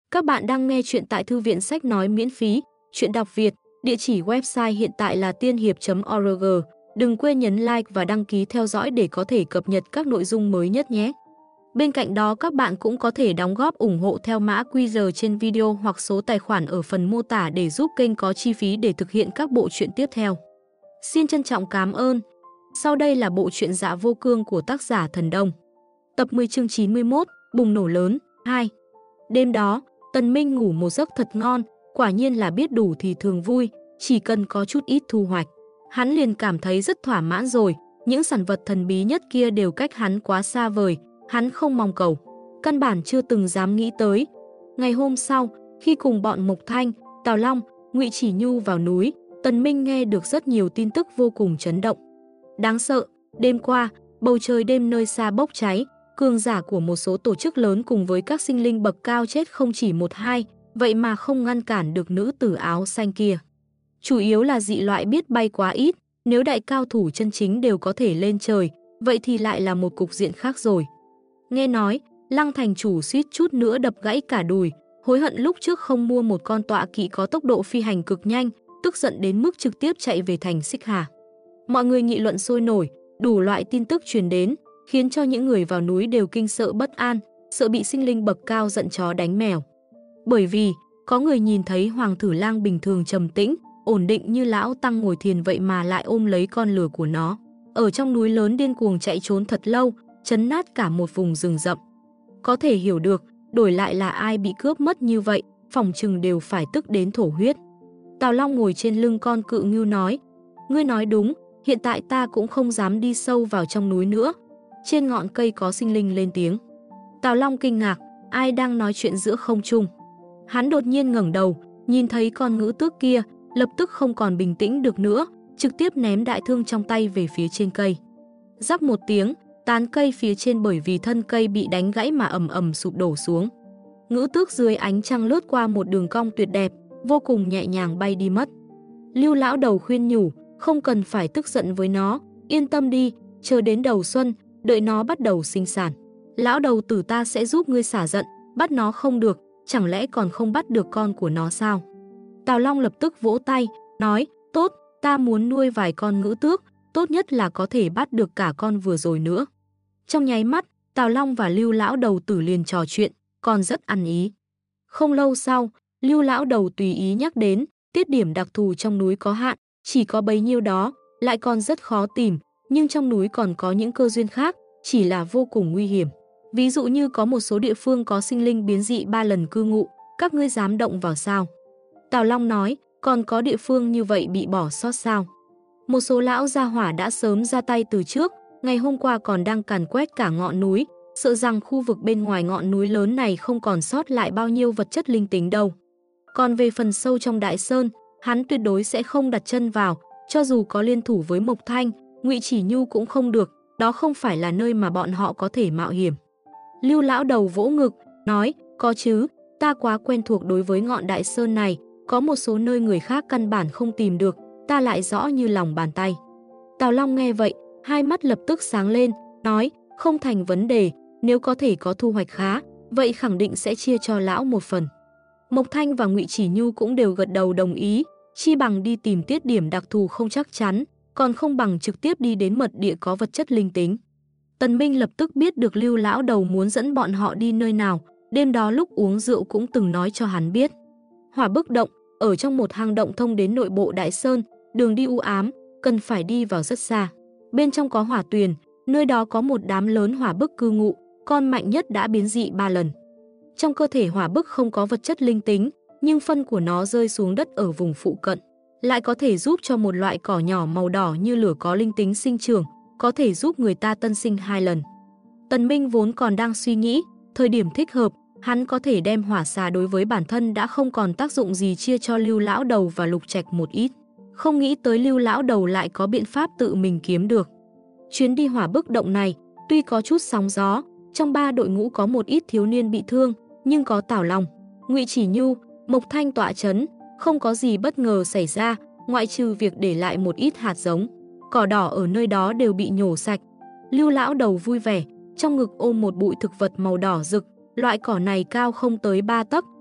Các bạn đang nghe chuyện tại thư viện sách nói miễn phí, chuyện đọc Việt, địa chỉ website hiện tại là tiên hiệp.org. Đừng quên nhấn like và đăng ký theo dõi để có thể cập nhật các nội dung mới nhất nhé. Bên cạnh đó các bạn cũng có thể đóng góp ủng hộ theo mã QR trên video hoặc số tài khoản ở phần mô tả để giúp kênh có chi phí để thực hiện các bộ truyện tiếp theo. Xin trân trọng cảm ơn. Sau đây là bộ truyện Dạ Vô Cương của tác giả Thần Đông. Tập 10 chương 91, bùng nổ lớn, 2. Đêm đó, Tần Minh ngủ một giấc thật ngon, quả nhiên là biết đủ thì thường vui, chỉ cần có chút ít thu hoạch. Hắn liền cảm thấy rất thỏa mãn rồi, những sản vật thần bí nhất kia đều cách hắn quá xa vời, hắn không mong cầu, căn bản chưa từng dám nghĩ tới. Ngày hôm sau, khi cùng bọn Mộc Thanh, Tào Long, Ngụy Chỉ Nhu vào núi, Tần Minh nghe được rất nhiều tin tức vô cùng chấn động. Đáng sợ, đêm qua, bầu trời đêm nơi xa bốc cháy, cường giả của một số tổ chức lớn cùng với các sinh linh bậc cao chết không chỉ một hai, vậy mà không ngăn cản được nữ tử áo xanh kia. Chủ yếu là dị loại biết bay quá ít, nếu đại cao thủ chân chính đều có thể lên trời, vậy thì lại là một cục diện khác rồi. Nghe nói, Lăng thành chủ suýt chút nữa đập gãy cả đùi, hối hận lúc trước không mua một con tọa kỵ có tốc độ phi hành cực nhanh, tức giận đến mức trực tiếp chạy về thành Xích Hà. Mọi người nghị luận sôi nổi, đủ loại tin tức truyền đến, khiến cho những người vào núi đều kinh sợ bất an, sợ bị sinh linh bậc cao giận chó đánh mèo. Bởi vì, có người nhìn thấy Hoàng Thử Lang bình thường trầm tĩnh, ổn định như lão tăng ngồi thiền vậy mà lại ôm lấy con lừa của nó. Ở trong núi lớn điên cuồng chạy trốn thật lâu, chấn nát cả một vùng rừng rậm. Có thể hiểu được, đổi lại là ai bị cướp mất như vậy, phòng chừng đều phải tức đến thổ huyết. Tào Long ngồi trên lưng con cự ngưu nói, ngươi nói đúng, hiện tại ta cũng không dám đi sâu vào trong núi nữa. Trên ngọn cây có sinh linh lên tiếng. Tào Long kinh ngạc, ai đang nói chuyện giữa không trung. Hắn đột nhiên ngẩng đầu, nhìn thấy con ngữ tước kia, lập tức không còn bình tĩnh được nữa, trực tiếp ném đại thương trong tay về phía trên cây. Rắc một tiếng, tán cây phía trên bởi vì thân cây bị đánh gãy mà ầm ầm sụp đổ xuống. Ngữ tước dưới ánh trăng lướt qua một đường cong tuyệt đẹp, vô cùng nhẹ nhàng bay đi mất. Lưu lão đầu khuyên nhủ, không cần phải tức giận với nó, yên tâm đi, chờ đến đầu xuân, đợi nó bắt đầu sinh sản. Lão đầu tử ta sẽ giúp ngươi xả giận, bắt nó không được, chẳng lẽ còn không bắt được con của nó sao? Tào Long lập tức vỗ tay, nói, tốt, ta muốn nuôi vài con ngữ tước, tốt nhất là có thể bắt được cả con vừa rồi nữa. Trong nháy mắt, Tào Long và Lưu lão đầu tử liền trò chuyện, còn rất ăn ý. Không lâu sau, Lưu lão đầu tùy ý nhắc đến, tiết điểm đặc thù trong núi có hạn, chỉ có bấy nhiêu đó, lại còn rất khó tìm, nhưng trong núi còn có những cơ duyên khác, chỉ là vô cùng nguy hiểm. Ví dụ như có một số địa phương có sinh linh biến dị 3 lần cư ngụ, các ngươi dám động vào sao? Tào Long nói, còn có địa phương như vậy bị bỏ sót sao? Một số lão gia hỏa đã sớm ra tay từ trước, ngày hôm qua còn đang càn quét cả ngọn núi, sợ rằng khu vực bên ngoài ngọn núi lớn này không còn sót lại bao nhiêu vật chất linh tính đâu. Còn về phần sâu trong Đại Sơn, hắn tuyệt đối sẽ không đặt chân vào, cho dù có liên thủ với Mộc Thanh, Ngụy Chỉ Nhu cũng không được, đó không phải là nơi mà bọn họ có thể mạo hiểm. Lưu lão đầu vỗ ngực, nói, có chứ, ta quá quen thuộc đối với ngọn Đại Sơn này, có một số nơi người khác căn bản không tìm được, ta lại rõ như lòng bàn tay. Tào Long nghe vậy, hai mắt lập tức sáng lên, nói, không thành vấn đề, nếu có thể có thu hoạch khá, vậy khẳng định sẽ chia cho lão một phần. Mộc Thanh và Ngụy Chỉ Nhu cũng đều gật đầu đồng ý, chi bằng đi tìm tiết điểm đặc thù không chắc chắn, còn không bằng trực tiếp đi đến mật địa có vật chất linh tính. Tần Minh lập tức biết được Lưu lão đầu muốn dẫn bọn họ đi nơi nào, đêm đó lúc uống rượu cũng từng nói cho hắn biết. Hỏa Bức Động, ở trong một hang động thông đến nội bộ Đại Sơn, đường đi u ám, cần phải đi vào rất xa. Bên trong có hỏa tuyền, nơi đó có một đám lớn hỏa bức cư ngụ, con mạnh nhất đã biến dị 3 lần. Trong cơ thể hỏa bức không có vật chất linh tính, nhưng phân của nó rơi xuống đất ở vùng phụ cận, lại có thể giúp cho một loại cỏ nhỏ màu đỏ như lửa có linh tính sinh trưởng, có thể giúp người ta tân sinh 2 lần. Tần Minh vốn còn đang suy nghĩ, thời điểm thích hợp, hắn có thể đem hỏa xà đối với bản thân đã không còn tác dụng gì chia cho Lưu lão đầu và Lục Trạch một ít. Không nghĩ tới Lưu lão đầu lại có biện pháp tự mình kiếm được. Chuyến đi Hỏa Bức Động này, tuy có chút sóng gió, trong 3 đội ngũ có một ít thiếu niên bị thương, nhưng có Tào Long, Ngụy Chỉ Nhu, Mộc Thanh tọa chấn, không có gì bất ngờ xảy ra, ngoại trừ việc để lại một ít hạt giống. Cỏ đỏ ở nơi đó đều bị nhổ sạch. Lưu lão đầu vui vẻ, trong ngực ôm một bụi thực vật màu đỏ rực, loại cỏ này cao không tới 3 tấc,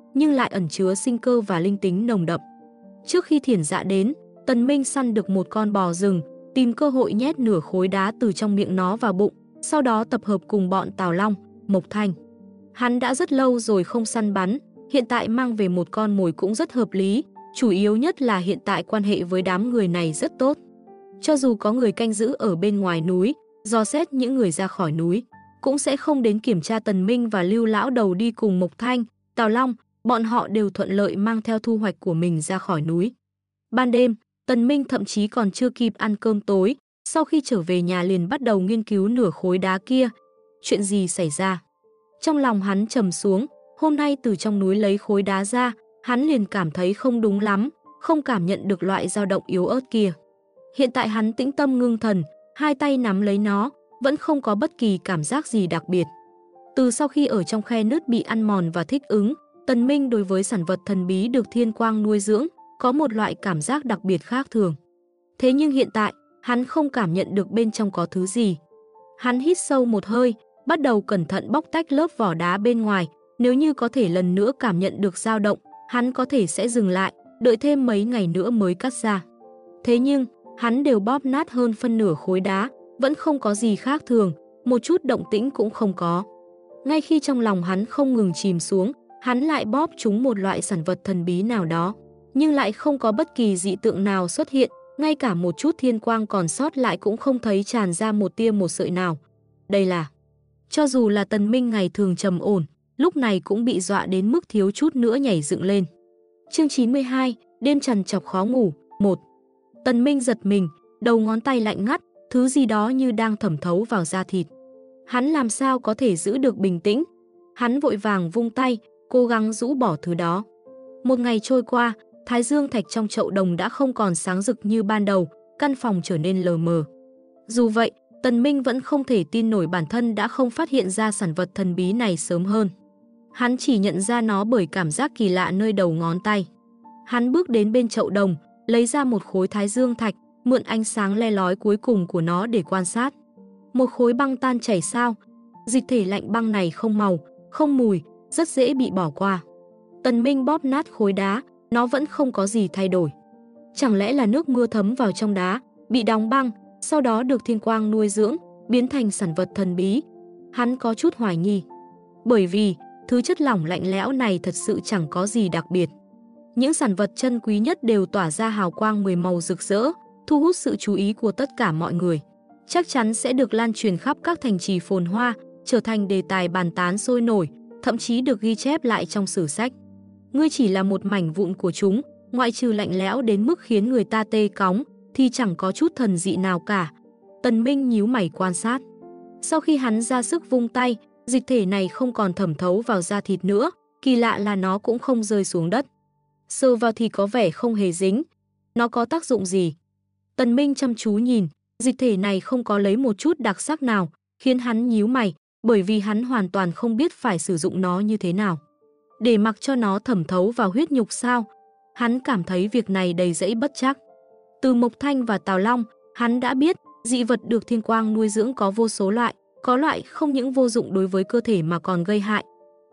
nhưng lại ẩn chứa sinh cơ và linh tính nồng đậm. Trước khi Thiển Dạ đến, Tần Minh săn được một con bò rừng, tìm cơ hội nhét nửa khối đá từ trong miệng nó vào bụng, sau đó tập hợp cùng bọn Tào Long, Mộc Thanh. Hắn đã rất lâu rồi không săn bắn, hiện tại mang về một con mồi cũng rất hợp lý, chủ yếu nhất là hiện tại quan hệ với đám người này rất tốt. Cho dù có người canh giữ ở bên ngoài núi, dò xét những người ra khỏi núi, cũng sẽ không đến kiểm tra Tần Minh và Lưu lão đầu đi cùng Mộc Thanh, Tào Long, bọn họ đều thuận lợi mang theo thu hoạch của mình ra khỏi núi. Ban đêm, Tần Minh thậm chí còn chưa kịp ăn cơm tối, sau khi trở về nhà liền bắt đầu nghiên cứu nửa khối đá kia. Chuyện gì xảy ra? Trong lòng hắn trầm xuống, hôm nay từ trong núi lấy khối đá ra, hắn liền cảm thấy không đúng lắm, không cảm nhận được loại dao động yếu ớt kia. Hiện tại hắn tĩnh tâm ngưng thần, hai tay nắm lấy nó, vẫn không có bất kỳ cảm giác gì đặc biệt. Từ sau khi ở trong khe nứt bị ăn mòn và thích ứng, Tần Minh đối với sản vật thần bí được thiên quang nuôi dưỡng, có một loại cảm giác đặc biệt khác thường. Thế nhưng hiện tại, hắn không cảm nhận được bên trong có thứ gì. Hắn hít sâu một hơi, bắt đầu cẩn thận bóc tách lớp vỏ đá bên ngoài, nếu như có thể lần nữa cảm nhận được dao động, hắn có thể sẽ dừng lại, đợi thêm mấy ngày nữa mới cắt ra. Thế nhưng, hắn đều bóp nát hơn phân nửa khối đá, vẫn không có gì khác thường, một chút động tĩnh cũng không có. Ngay khi trong lòng hắn không ngừng chìm xuống, hắn lại bóp trúng một loại sản vật thần bí nào đó, nhưng lại không có bất kỳ dị tượng nào xuất hiện, ngay cả một chút thiên quang còn sót lại cũng không thấy tràn ra một tia một sợi nào. Đây là... Cho dù là Tần Minh ngày thường trầm ổn, lúc này cũng bị dọa đến mức thiếu chút nữa nhảy dựng lên. Chương 92, đêm trằn trọc khó ngủ, 1. Tần Minh giật mình, đầu ngón tay lạnh ngắt, thứ gì đó như đang thẩm thấu vào da thịt. Hắn làm sao có thể giữ được bình tĩnh? Hắn vội vàng vung tay, cố gắng rũ bỏ thứ đó. Một ngày trôi qua, thái dương thạch trong chậu đồng đã không còn sáng rực như ban đầu, căn phòng trở nên lờ mờ. Dù vậy, Tần Minh vẫn không thể tin nổi bản thân đã không phát hiện ra sản vật thần bí này sớm hơn. Hắn chỉ nhận ra nó bởi cảm giác kỳ lạ nơi đầu ngón tay. Hắn bước đến bên chậu đồng, lấy ra một khối thái dương thạch, mượn ánh sáng le lói cuối cùng của nó để quan sát. Một khối băng tan chảy sao? Dịch thể lạnh băng này không màu, không mùi, rất dễ bị bỏ qua. Tần Minh bóp nát khối đá, nó vẫn không có gì thay đổi. Chẳng lẽ là nước mưa thấm vào trong đá, bị đóng băng, sau đó được thiên quang nuôi dưỡng, biến thành sản vật thần bí? Hắn có chút hoài nghi. Bởi vì, thứ chất lỏng lạnh lẽo này thật sự chẳng có gì đặc biệt. Những sản vật chân quý nhất đều tỏa ra hào quang 10 màu rực rỡ, thu hút sự chú ý của tất cả mọi người. Chắc chắn sẽ được lan truyền khắp các thành trì phồn hoa, trở thành đề tài bàn tán sôi nổi, thậm chí được ghi chép lại trong sử sách. Ngươi chỉ là một mảnh vụn của chúng, ngoại trừ lạnh lẽo đến mức khiến người ta tê cóng, thì chẳng có chút thần dị nào cả. Tần Minh nhíu mày quan sát. Sau khi hắn ra sức vung tay, dịch thể này không còn thẩm thấu vào da thịt nữa, kỳ lạ là nó cũng không rơi xuống đất. Sờ vào thì có vẻ không hề dính. Nó có tác dụng gì? Tần Minh chăm chú nhìn, dịch thể này không có lấy một chút đặc sắc nào, khiến hắn nhíu mày, bởi vì hắn hoàn toàn không biết phải sử dụng nó như thế nào. Để mặc cho nó thẩm thấu vào huyết nhục sao? Hắn cảm thấy việc này đầy rẫy bất trắc. Từ Mộc Thanh và Tào Long, hắn đã biết dị vật được thiên quang nuôi dưỡng có vô số loại, có loại không những vô dụng đối với cơ thể mà còn gây hại.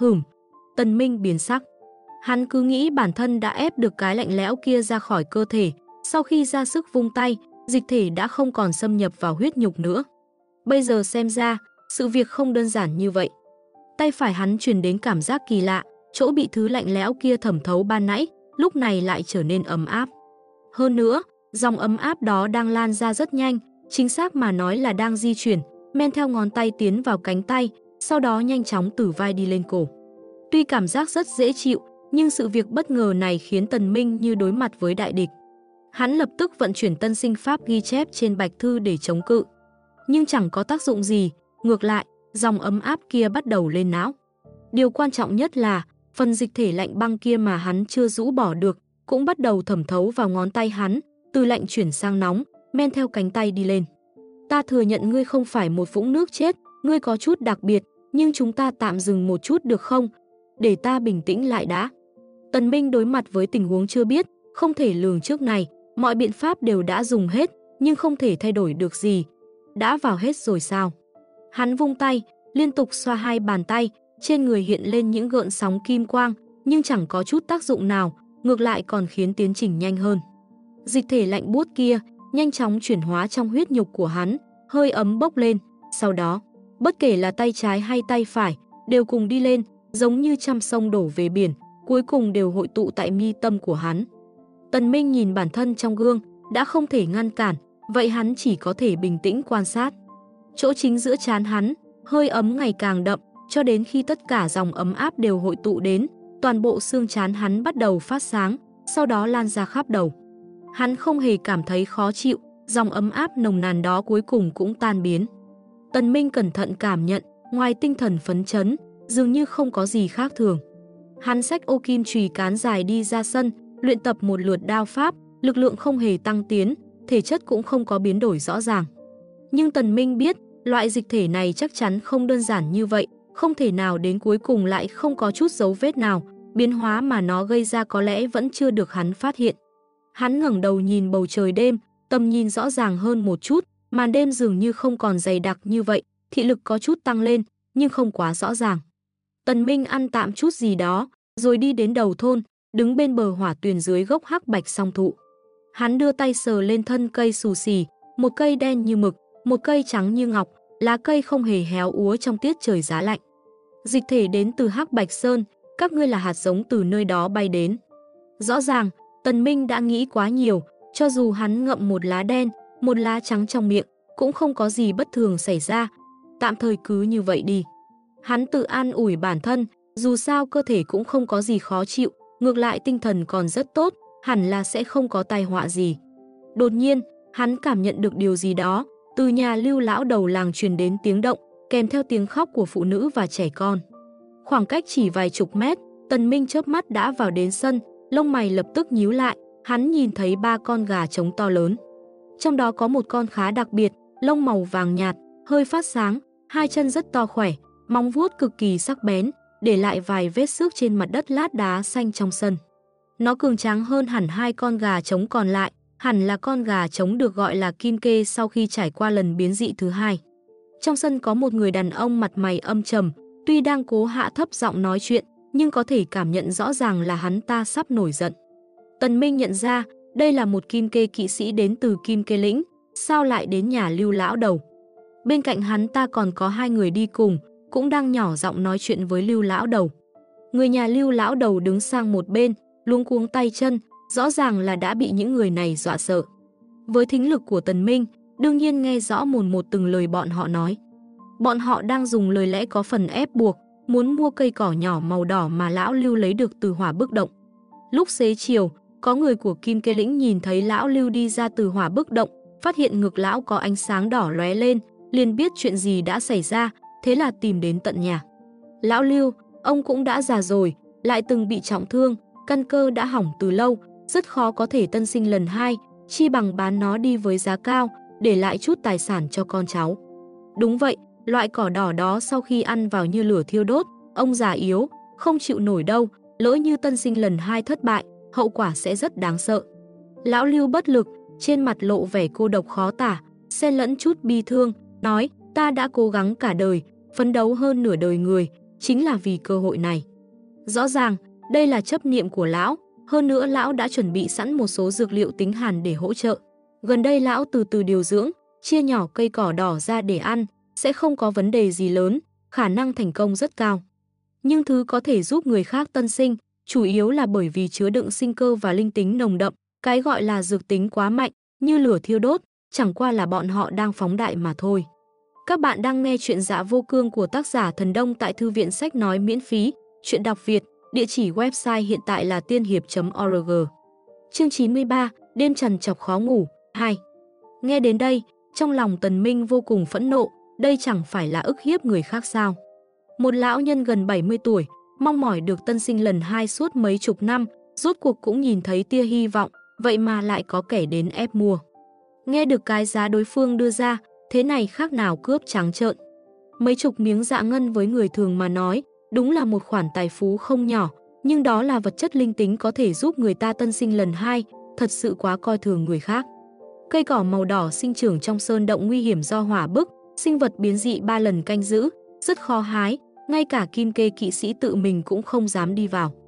Tần Minh biến sắc. Hắn cứ nghĩ bản thân đã ép được cái lạnh lẽo kia ra khỏi cơ thể, sau khi ra sức vung tay, dịch thể đã không còn xâm nhập vào huyết nhục nữa. Bây giờ xem ra, sự việc không đơn giản như vậy. Tay phải hắn truyền đến cảm giác kỳ lạ, chỗ bị thứ lạnh lẽo kia thẩm thấu ban nãy, lúc này lại trở nên ấm áp. Hơn nữa, dòng ấm áp đó đang lan ra rất nhanh, chính xác mà nói là đang di chuyển, men theo ngón tay tiến vào cánh tay, sau đó nhanh chóng từ vai đi lên cổ. Tuy cảm giác rất dễ chịu, nhưng sự việc bất ngờ này khiến Tần Minh như đối mặt với đại địch. Hắn lập tức vận chuyển tân sinh pháp ghi chép trên bạch thư để chống cự. Nhưng chẳng có tác dụng gì, ngược lại, dòng ấm áp kia bắt đầu lên não. Điều quan trọng nhất là, phần dịch thể lạnh băng kia mà hắn chưa rũ bỏ được, cũng bắt đầu thẩm thấu vào ngón tay hắn, từ lạnh chuyển sang nóng, men theo cánh tay đi lên. Ta thừa nhận ngươi không phải một vũng nước chết, ngươi có chút đặc biệt, nhưng chúng ta tạm dừng một chút được không? Để ta bình tĩnh lại đã. Tần Minh đối mặt với tình huống chưa biết, không thể lường trước này, mọi biện pháp đều đã dùng hết, nhưng không thể thay đổi được gì. Đã vào hết rồi sao? Hắn vung tay, liên tục xoa hai bàn tay, trên người hiện lên những gợn sóng kim quang, nhưng chẳng có chút tác dụng nào, ngược lại còn khiến tiến trình nhanh hơn. Dịch thể lạnh buốt kia nhanh chóng chuyển hóa trong huyết nhục của hắn, hơi ấm bốc lên, sau đó, bất kể là tay trái hay tay phải, đều cùng đi lên, giống như trăm sông đổ về biển, cuối cùng đều hội tụ tại mi tâm của hắn. Tần Minh nhìn bản thân trong gương, đã không thể ngăn cản, vậy hắn chỉ có thể bình tĩnh quan sát. Chỗ chính giữa trán hắn, hơi ấm ngày càng đậm, cho đến khi tất cả dòng ấm áp đều hội tụ đến, toàn bộ xương trán hắn bắt đầu phát sáng, sau đó lan ra khắp đầu. Hắn không hề cảm thấy khó chịu, dòng ấm áp nồng nàn đó cuối cùng cũng tan biến. Tần Minh cẩn thận cảm nhận, ngoài tinh thần phấn chấn, dường như không có gì khác thường. Hắn xách ô kim chùy cán dài đi ra sân, luyện tập một lượt đao pháp, lực lượng không hề tăng tiến, thể chất cũng không có biến đổi rõ ràng. Nhưng Tần Minh biết, loại dịch thể này chắc chắn không đơn giản như vậy, không thể nào đến cuối cùng lại không có chút dấu vết nào, biến hóa mà nó gây ra có lẽ vẫn chưa được hắn phát hiện. Hắn ngẩng đầu nhìn bầu trời đêm, tầm nhìn rõ ràng hơn một chút, màn đêm dường như không còn dày đặc như vậy, thị lực có chút tăng lên, nhưng không quá rõ ràng. Tần Minh ăn tạm chút gì đó, rồi đi đến đầu thôn, đứng bên bờ hỏa tuyền dưới gốc hắc bạch song thụ. Hắn đưa tay sờ lên thân cây xù xì, một cây đen như mực, một cây trắng như ngọc, lá cây không hề héo úa trong tiết trời giá lạnh. Dịch thể đến từ Hắc Bạch Sơn, các ngươi là hạt giống từ nơi đó bay đến. Rõ ràng, Tần Minh đã nghĩ quá nhiều, cho dù hắn ngậm một lá đen, một lá trắng trong miệng, cũng không có gì bất thường xảy ra. Tạm thời cứ như vậy đi. Hắn tự an ủi bản thân, dù sao cơ thể cũng không có gì khó chịu, ngược lại tinh thần còn rất tốt, hẳn là sẽ không có tai họa gì. Đột nhiên, hắn cảm nhận được điều gì đó, từ nhà Lưu lão đầu làng truyền đến tiếng động, kèm theo tiếng khóc của phụ nữ và trẻ con. Khoảng cách chỉ vài chục mét, Tần Minh chớp mắt đã vào đến sân, lông mày lập tức nhíu lại, hắn nhìn thấy 3 con gà trống to lớn. Trong đó có một con khá đặc biệt, lông màu vàng nhạt, hơi phát sáng, hai chân rất to khỏe, móng vuốt cực kỳ sắc bén, để lại vài vết xước trên mặt đất lát đá xanh trong sân. Nó cường tráng hơn hẳn 2 con gà trống còn lại, hẳn là con gà trống được gọi là kim kê sau khi trải qua lần biến dị thứ 2. Trong sân có một người đàn ông mặt mày âm trầm, tuy đang cố hạ thấp giọng nói chuyện, nhưng có thể cảm nhận rõ ràng là hắn ta sắp nổi giận. Tần Minh nhận ra, đây là một kim kê kỵ sĩ đến từ Kim Kê Lĩnh, sao lại đến nhà Lưu lão đầu. Bên cạnh hắn ta còn có 2 người đi cùng, cũng đang nhỏ giọng nói chuyện với Lưu lão đầu. Người nhà Lưu lão đầu đứng sang một bên, luống cuống tay chân, rõ ràng là đã bị những người này dọa sợ. Với thính lực của Tần Minh, đương nhiên nghe rõ mồn một từng lời bọn họ nói. Bọn họ đang dùng lời lẽ có phần ép buộc, muốn mua cây cỏ nhỏ màu đỏ mà lão Lưu lấy được từ hỏa bức động. Lúc xế chiều, có người của Kim Kê Lĩnh nhìn thấy lão Lưu đi ra từ hỏa bức động, phát hiện ngực lão có ánh sáng đỏ lóe lên, liền biết chuyện gì đã xảy ra, thế là tìm đến tận nhà. Lão Lưu, ông cũng đã già rồi, lại từng bị trọng thương, căn cơ đã hỏng từ lâu, rất khó có thể tân sinh lần 2, chi bằng bán nó đi với giá cao, để lại chút tài sản cho con cháu. Đúng vậy, loại cỏ đỏ đó sau khi ăn vào như lửa thiêu đốt, ông già yếu, không chịu nổi đâu, lỡ như tân sinh lần 2 thất bại, hậu quả sẽ rất đáng sợ. Lão Lưu bất lực, trên mặt lộ vẻ cô độc khó tả, xen lẫn chút bi thương, nói, ta đã cố gắng cả đời, phấn đấu hơn nửa đời người, chính là vì cơ hội này. Rõ ràng, đây là chấp niệm của lão, hơn nữa lão đã chuẩn bị sẵn một số dược liệu tính hàn để hỗ trợ. Gần đây lão từ từ điều dưỡng, chia nhỏ cây cỏ đỏ ra để ăn, sẽ không có vấn đề gì lớn, khả năng thành công rất cao. Nhưng thứ có thể giúp người khác tân sinh, chủ yếu là bởi vì chứa đựng sinh cơ và linh tính nồng đậm, cái gọi là dược tính quá mạnh, như lửa thiêu đốt, chẳng qua là bọn họ đang phóng đại mà thôi. Các bạn đang nghe chuyện Dạ Vô Cương của tác giả Thần Đông tại Thư viện Sách Nói miễn phí, chuyện đọc Việt, địa chỉ website hiện tại là tiên hiệp.org. Chương 93, đêm trằn trọc khó ngủ, 2. Nghe đến đây, trong lòng Tần Minh vô cùng phẫn nộ, đây chẳng phải là ức hiếp người khác sao. Một lão nhân gần 70 tuổi, mong mỏi được tân sinh lần 2 suốt mấy chục năm, rốt cuộc cũng nhìn thấy tia hy vọng, vậy mà lại có kẻ đến ép mua. Nghe được cái giá đối phương đưa ra, thế này khác nào cướp trắng trợn. Mấy chục miếng dạ ngân với người thường mà nói, đúng là một khoản tài phú không nhỏ, nhưng đó là vật chất linh tính có thể giúp người ta tân sinh lần 2, thật sự quá coi thường người khác. Cây cỏ màu đỏ sinh trưởng trong sơn động nguy hiểm do hỏa bức, sinh vật biến dị 3 lần canh giữ, rất khó hái, ngay cả Kim Kê kỵ sĩ tự mình cũng không dám đi vào.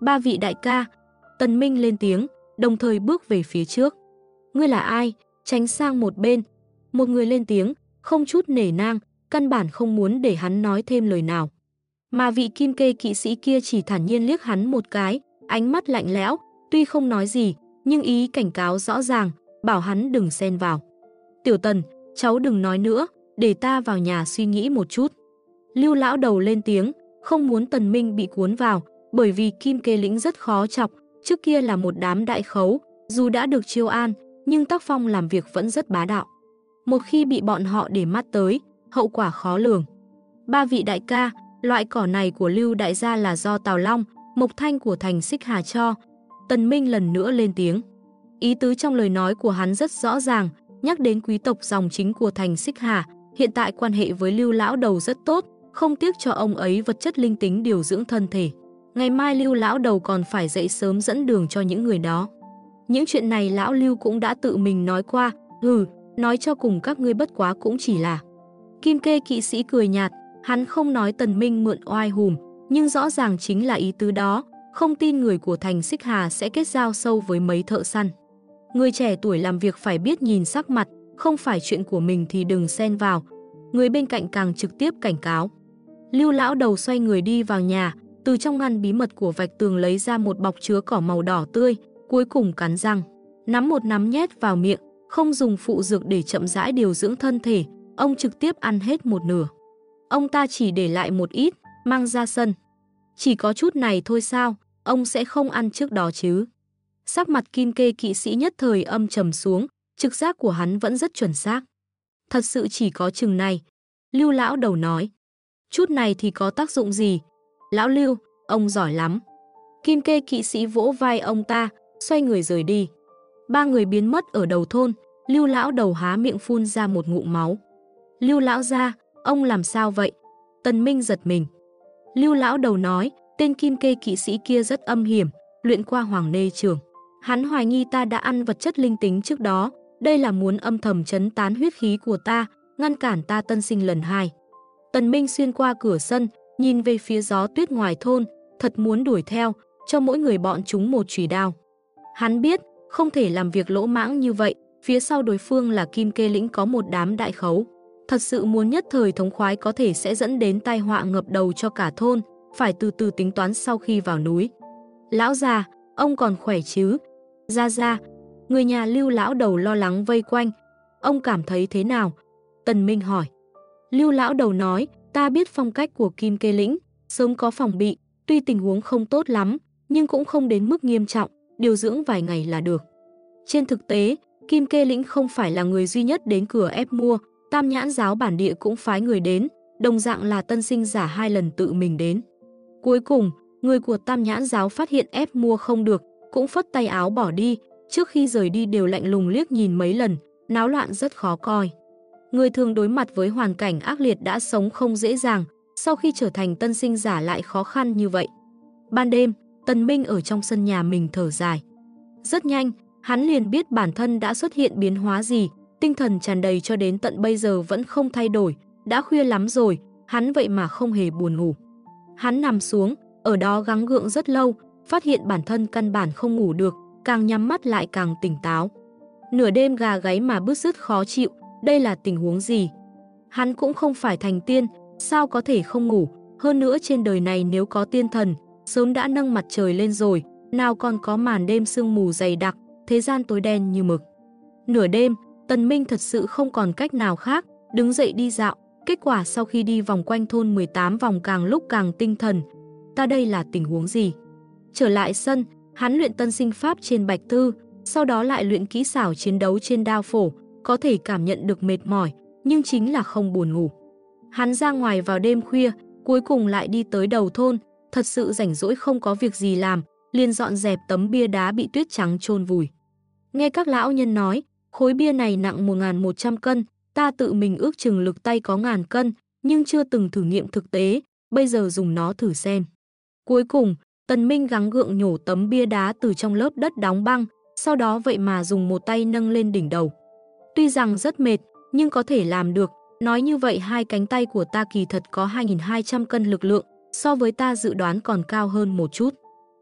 Ba vị đại ca, Tần Minh lên tiếng, đồng thời bước về phía trước. Ngươi là ai? Tránh sang một bên. Một người lên tiếng, không chút nể nang, căn bản không muốn để hắn nói thêm lời nào. Mà vị kim kê kỵ sĩ kia chỉ thản nhiên liếc hắn một cái, ánh mắt lạnh lẽo, tuy không nói gì, nhưng ý cảnh cáo rõ ràng, bảo hắn đừng xen vào. Tiểu Tần, cháu đừng nói nữa, để ta vào nhà suy nghĩ một chút. Lưu lão đầu lên tiếng, không muốn Tần Minh bị cuốn vào, bởi vì kim kê lĩnh rất khó chọc, trước kia là một đám đại khấu, dù đã được chiêu an, nhưng tác phong làm việc vẫn rất bá đạo. Một khi bị bọn họ để mắt tới, hậu quả khó lường. Ba vị đại ca, loại cỏ này của Lưu đại gia là do Tào Long, Mộc Thanh của thành Xích Hà cho. Tần Minh lần nữa lên tiếng. Ý tứ trong lời nói của hắn rất rõ ràng, nhắc đến quý tộc dòng chính của thành Xích Hà, hiện tại quan hệ với Lưu lão đầu rất tốt, không tiếc cho ông ấy vật chất linh tính điều dưỡng thân thể. Ngày mai Lưu lão đầu còn phải dậy sớm dẫn đường cho những người đó. Những chuyện này lão Lưu cũng đã tự mình nói qua, nói cho cùng các ngươi bất quá cũng chỉ là. Kim kê kỵ sĩ cười nhạt, hắn không nói Tần Minh mượn oai hùm, nhưng rõ ràng chính là ý tứ đó, không tin người của thành Xích Hà sẽ kết giao sâu với mấy thợ săn. Người trẻ tuổi làm việc phải biết nhìn sắc mặt, không phải chuyện của mình thì đừng xen vào. Người bên cạnh càng trực tiếp cảnh cáo. Lưu lão đầu xoay người đi vào nhà, từ trong ngăn bí mật của vạch tường lấy ra một bọc chứa cỏ màu đỏ tươi, cuối cùng cắn răng, nắm một nắm nhét vào miệng, không dùng phụ dược để chậm rãi điều dưỡng thân thể, ông trực tiếp ăn hết một nửa. Ông ta chỉ để lại một ít, mang ra sân. Chỉ có chút này thôi sao, ông sẽ không ăn trước đó chứ? Sắc mặt kim kê kỵ sĩ nhất thời âm trầm xuống, trực giác của hắn vẫn rất chuẩn xác. Thật sự chỉ có chừng này. Lưu lão đầu nói. Chút này thì có tác dụng gì? Lão Lưu, ông giỏi lắm. Kim kê kỵ sĩ vỗ vai ông ta, xoay người rời đi. Ba người biến mất ở đầu thôn, Lưu lão đầu há miệng phun ra một ngụm máu. Lưu lão gia, ông làm sao vậy? Tần Minh giật mình. Lưu lão đầu nói, tên kim kê kỵ sĩ kia rất âm hiểm, luyện qua Hoàng Nê Trường. Hắn hoài nghi ta đã ăn vật chất linh tính trước đó, đây là muốn âm thầm trấn tán huyết khí của ta, ngăn cản ta tân sinh lần hai. Tần Minh xuyên qua cửa sân, nhìn về phía gió tuyết ngoài thôn, thật muốn đuổi theo, cho mỗi người bọn chúng một chùy đao. Hắn biết, không thể làm việc lỗ mãng như vậy, phía sau đối phương là Kim Kê lĩnh có một đám đại khấu. Thật sự muốn nhất thời thống khoái có thể sẽ dẫn đến tai họa ngập đầu cho cả thôn, phải từ từ tính toán sau khi vào núi. Lão già, ông còn khỏe chứ? Ra, người nhà Lưu lão đầu lo lắng vây quanh. Ông cảm thấy thế nào? Tần Minh hỏi. Lưu lão đầu nói, ta biết phong cách của Kim Kê lĩnh, sớm có phòng bị, tuy tình huống không tốt lắm, nhưng cũng không đến mức nghiêm trọng, điều dưỡng vài ngày là được. Trên thực tế, Kim Kê lĩnh không phải là người duy nhất đến cửa ép mua, Tam Nhãn giáo bản địa cũng phái người đến, đồng dạng là tân sinh giả 2 lần tự mình đến. Cuối cùng, người của Tam Nhãn giáo phát hiện ép mua không được, cũng phất tay áo bỏ đi, trước khi rời đi đều lạnh lùng liếc nhìn mấy lần, náo loạn rất khó coi. Người thường đối mặt với hoàn cảnh ác liệt đã sống không dễ dàng, sau khi trở thành tân sinh giả lại khó khăn như vậy. Ban đêm, Tần Minh ở trong sân nhà mình thở dài. Rất nhanh, hắn liền biết bản thân đã xuất hiện biến hóa gì, tinh thần tràn đầy cho đến tận bây giờ vẫn không thay đổi, đã khuya lắm rồi, hắn vậy mà không hề buồn ngủ. Hắn nằm xuống, ở đó gắng gượng rất lâu, phát hiện bản thân căn bản không ngủ được, càng nhắm mắt lại càng tỉnh táo. Nửa đêm gà gáy mà bứt rứt khó chịu, đây là tình huống gì? Hắn cũng không phải thành tiên, sao có thể không ngủ, hơn nữa trên đời này nếu có tiên thần, sớm đã nâng mặt trời lên rồi, nào còn có màn đêm sương mù dày đặc, thế gian tối đen như mực. Nửa đêm, Tần Minh thật sự không còn cách nào khác, đứng dậy đi dạo, kết quả sau khi đi vòng quanh thôn 18 vòng càng lúc càng tinh thần. Ta đây là tình huống gì? Trở lại sân, hắn luyện tân sinh pháp trên bạch thư, sau đó lại luyện kỹ xảo chiến đấu trên đao phổ, có thể cảm nhận được mệt mỏi, nhưng chính là không buồn ngủ. Hắn ra ngoài vào đêm khuya, cuối cùng lại đi tới đầu thôn, thật sự rảnh rỗi không có việc gì làm, liền dọn dẹp tấm bia đá bị tuyết trắng chôn vùi. Nghe các lão nhân nói, khối bia này nặng 1.100 cân, ta tự mình ước chừng lực tay có 1.000 cân, nhưng chưa từng thử nghiệm thực tế, bây giờ dùng nó thử xem. Cuối cùng, Tần Minh gắng gượng nhổ tấm bia đá từ trong lớp đất đóng băng, sau đó vậy mà dùng một tay nâng lên đỉnh đầu. Tuy rằng rất mệt, nhưng có thể làm được, nói như vậy hai cánh tay của ta kỳ thật có 2.200 cân lực lượng, so với ta dự đoán còn cao hơn một chút.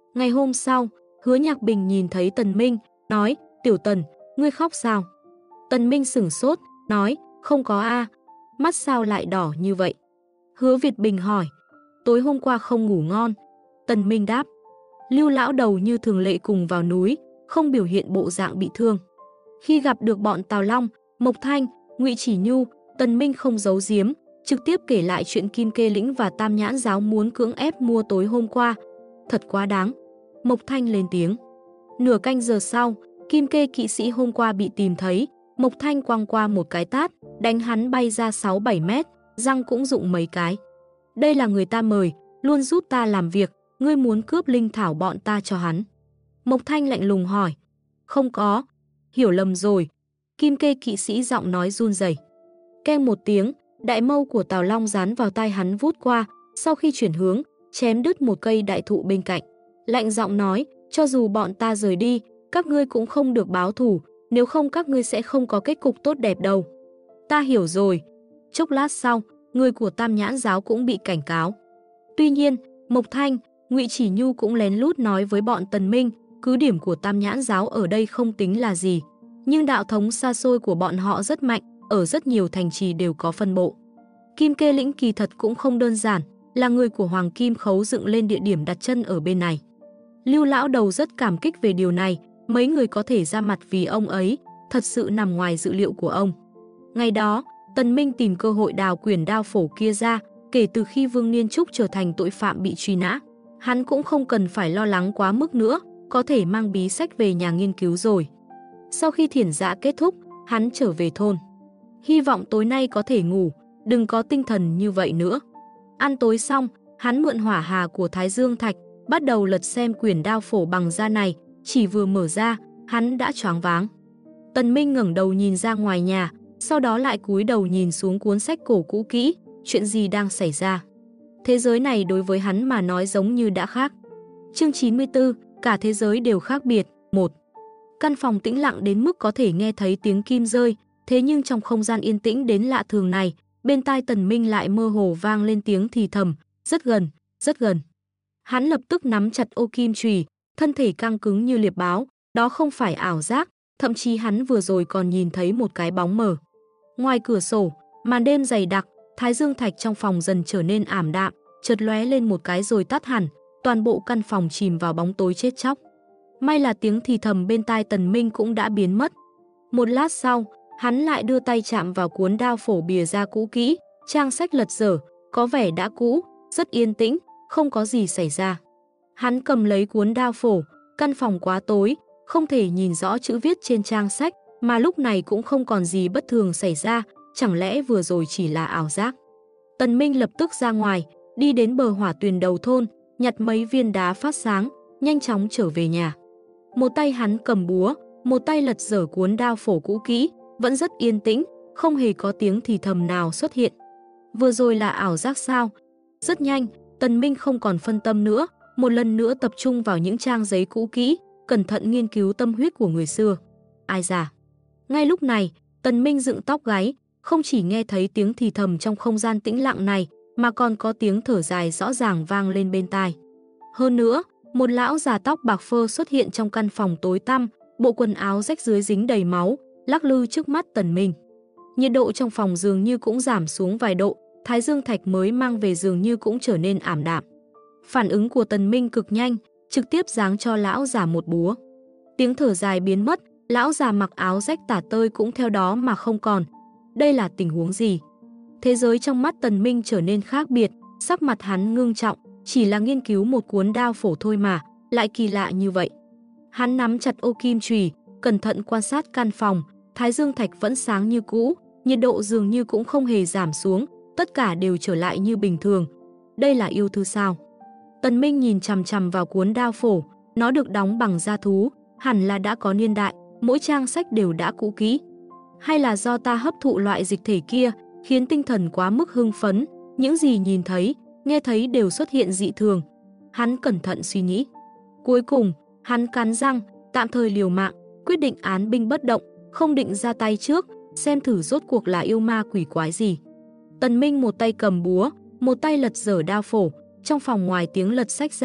Ngày hôm sau, Hứa Nhạc Bình nhìn thấy Tần Minh, nói, Tiểu Tần, ngươi khóc sao? Tần Minh sửng sốt, nói, không có a, mắt sao lại đỏ như vậy? Hứa Việt Bình hỏi, tối hôm qua không ngủ ngon. Tần Minh đáp, Lưu lão đầu như thường lệ cùng vào núi, không biểu hiện bộ dạng bị thương. Khi gặp được bọn Tào Long, Mộc Thanh, Ngụy Chỉ Nhu, Tần Minh không giấu giếm, trực tiếp kể lại chuyện Kim Kê Lĩnh và Tam Nhãn Giáo muốn cưỡng ép mua tối hôm qua. Thật quá đáng. Mộc Thanh lên tiếng. Nửa canh giờ sau, Kim Kê kỵ sĩ hôm qua bị tìm thấy, Mộc Thanh quăng qua một cái tát, đánh hắn bay ra 6-7 mét, răng cũng rụng mấy cái. Đây là người ta mời, luôn giúp ta làm việc, ngươi muốn cướp linh thảo bọn ta cho hắn. Mộc Thanh lạnh lùng hỏi. Không có, hiểu lầm rồi. Kim Kê kỵ sĩ giọng nói run rẩy. Keng một tiếng, đại mâu của Tào Long dán vào tai hắn vút qua, sau khi chuyển hướng, chém đứt một cây đại thụ bên cạnh. Lạnh giọng nói, cho dù bọn ta rời đi, các ngươi cũng không được báo thù, nếu không các ngươi sẽ không có kết cục tốt đẹp đâu. Ta hiểu rồi. Chốc lát sau, người của Tam Nhãn Giáo cũng bị cảnh cáo. Tuy nhiên, Mộc Thanh, Ngụy Chỉ Nhu cũng lén lút nói với bọn Tần Minh, cứ điểm của Tam Nhãn Giáo ở đây không tính là gì. Nhưng đạo thống xa xôi của bọn họ rất mạnh, ở rất nhiều thành trì đều có phân bộ. Kim Kê Lĩnh kỳ thật cũng không đơn giản, là người của Hoàng Kim Khấu dựng lên địa điểm đặt chân ở bên này. Lưu lão đầu rất cảm kích về điều này, mấy người có thể ra mặt vì ông ấy, thật sự nằm ngoài dự liệu của ông. Ngày đó, Tần Minh tìm cơ hội đào quyển đao phổ kia ra, kể từ khi Vương Niên Trúc trở thành tội phạm bị truy nã. Hắn cũng không cần phải lo lắng quá mức nữa, có thể mang bí sách về nhà nghiên cứu rồi. Sau khi thiển dã kết thúc, hắn trở về thôn. Hy vọng tối nay có thể ngủ, đừng có tinh thần như vậy nữa. Ăn tối xong, hắn mượn hỏa hà của Thái Dương Thạch, bắt đầu lật xem quyển đao phổ bằng da này, chỉ vừa mở ra, hắn đã choáng váng. Tần Minh ngẩng đầu nhìn ra ngoài nhà, sau đó lại cúi đầu nhìn xuống cuốn sách cổ cũ kỹ, chuyện gì đang xảy ra. Thế giới này đối với hắn mà nói giống như đã khác. Chương 94, cả thế giới đều khác biệt. 1. Căn phòng tĩnh lặng đến mức có thể nghe thấy tiếng kim rơi, thế nhưng trong không gian yên tĩnh đến lạ thường này, bên tai Tần Minh lại mơ hồ vang lên tiếng thì thầm, rất gần, rất gần. Hắn lập tức nắm chặt ô kim chùy, thân thể căng cứng như liệp báo, đó không phải ảo giác, thậm chí hắn vừa rồi còn nhìn thấy một cái bóng mờ. Ngoài cửa sổ, màn đêm dày đặc, Thái Dương Thạch trong phòng dần trở nên ảm đạm, chợt lóe lên một cái rồi tắt hẳn, toàn bộ căn phòng chìm vào bóng tối chết chóc. May là tiếng thì thầm bên tai Tần Minh cũng đã biến mất. Một lát sau, hắn lại đưa tay chạm vào cuốn đao phổ bìa da cũ kỹ, trang sách lật dở, có vẻ đã cũ, rất yên tĩnh, không có gì xảy ra. Hắn cầm lấy cuốn đao phổ, căn phòng quá tối, không thể nhìn rõ chữ viết trên trang sách, mà lúc này cũng không còn gì bất thường xảy ra, chẳng lẽ vừa rồi chỉ là ảo giác. Tần Minh lập tức ra ngoài, đi đến bờ hỏa tuyền đầu thôn, nhặt mấy viên đá phát sáng, nhanh chóng trở về nhà. Một tay hắn cầm búa, một tay lật dở cuốn đao phổ cũ kỹ, vẫn rất yên tĩnh, không hề có tiếng thì thầm nào xuất hiện. Vừa rồi là ảo giác sao? Rất nhanh, Tần Minh không còn phân tâm nữa, một lần nữa tập trung vào những trang giấy cũ kỹ, cẩn thận nghiên cứu tâm huyết của người xưa. Ai già? Ngay lúc này, Tần Minh dựng tóc gáy, không chỉ nghe thấy tiếng thì thầm trong không gian tĩnh lặng này, mà còn có tiếng thở dài rõ ràng vang lên bên tai. Hơn nữa, một lão già tóc bạc phơ xuất hiện trong căn phòng tối tăm, bộ quần áo rách rưới dính đầy máu, lắc lư trước mắt Tần Minh. Nhiệt độ trong phòng dường như cũng giảm xuống vài độ, Thái Dương Thạch mới mang về dường như cũng trở nên ảm đạm. Phản ứng của Tần Minh cực nhanh, trực tiếp giáng cho lão già một búa. Tiếng thở dài biến mất, lão già mặc áo rách tả tơi cũng theo đó mà không còn. Đây là tình huống gì? Thế giới trong mắt Tần Minh trở nên khác biệt, sắc mặt hắn ngưng trọng, chỉ là nghiên cứu một cuốn đao phổ thôi mà, lại kỳ lạ như vậy. Hắn nắm chặt ô kim chùy, cẩn thận quan sát căn phòng, Thái Dương Thạch vẫn sáng như cũ, nhiệt độ dường như cũng không hề giảm xuống, tất cả đều trở lại như bình thường. Đây là yêu thư sao? Tần Minh nhìn chằm chằm vào cuốn đao phổ, nó được đóng bằng da thú, hẳn là đã có niên đại, mỗi trang sách đều đã cũ kỹ. Hay là do ta hấp thụ loại dịch thể kia, khiến tinh thần quá mức hưng phấn, những gì nhìn thấy, nghe thấy đều xuất hiện dị thường. Hắn cẩn thận suy nghĩ. Cuối cùng, hắn cắn răng, tạm thời liều mạng, quyết định án binh bất động, không định ra tay trước, xem thử rốt cuộc là yêu ma quỷ quái gì. Tần Minh một tay cầm búa, một tay lật dở đao phổ, trong phòng ngoài tiếng lật sách ra,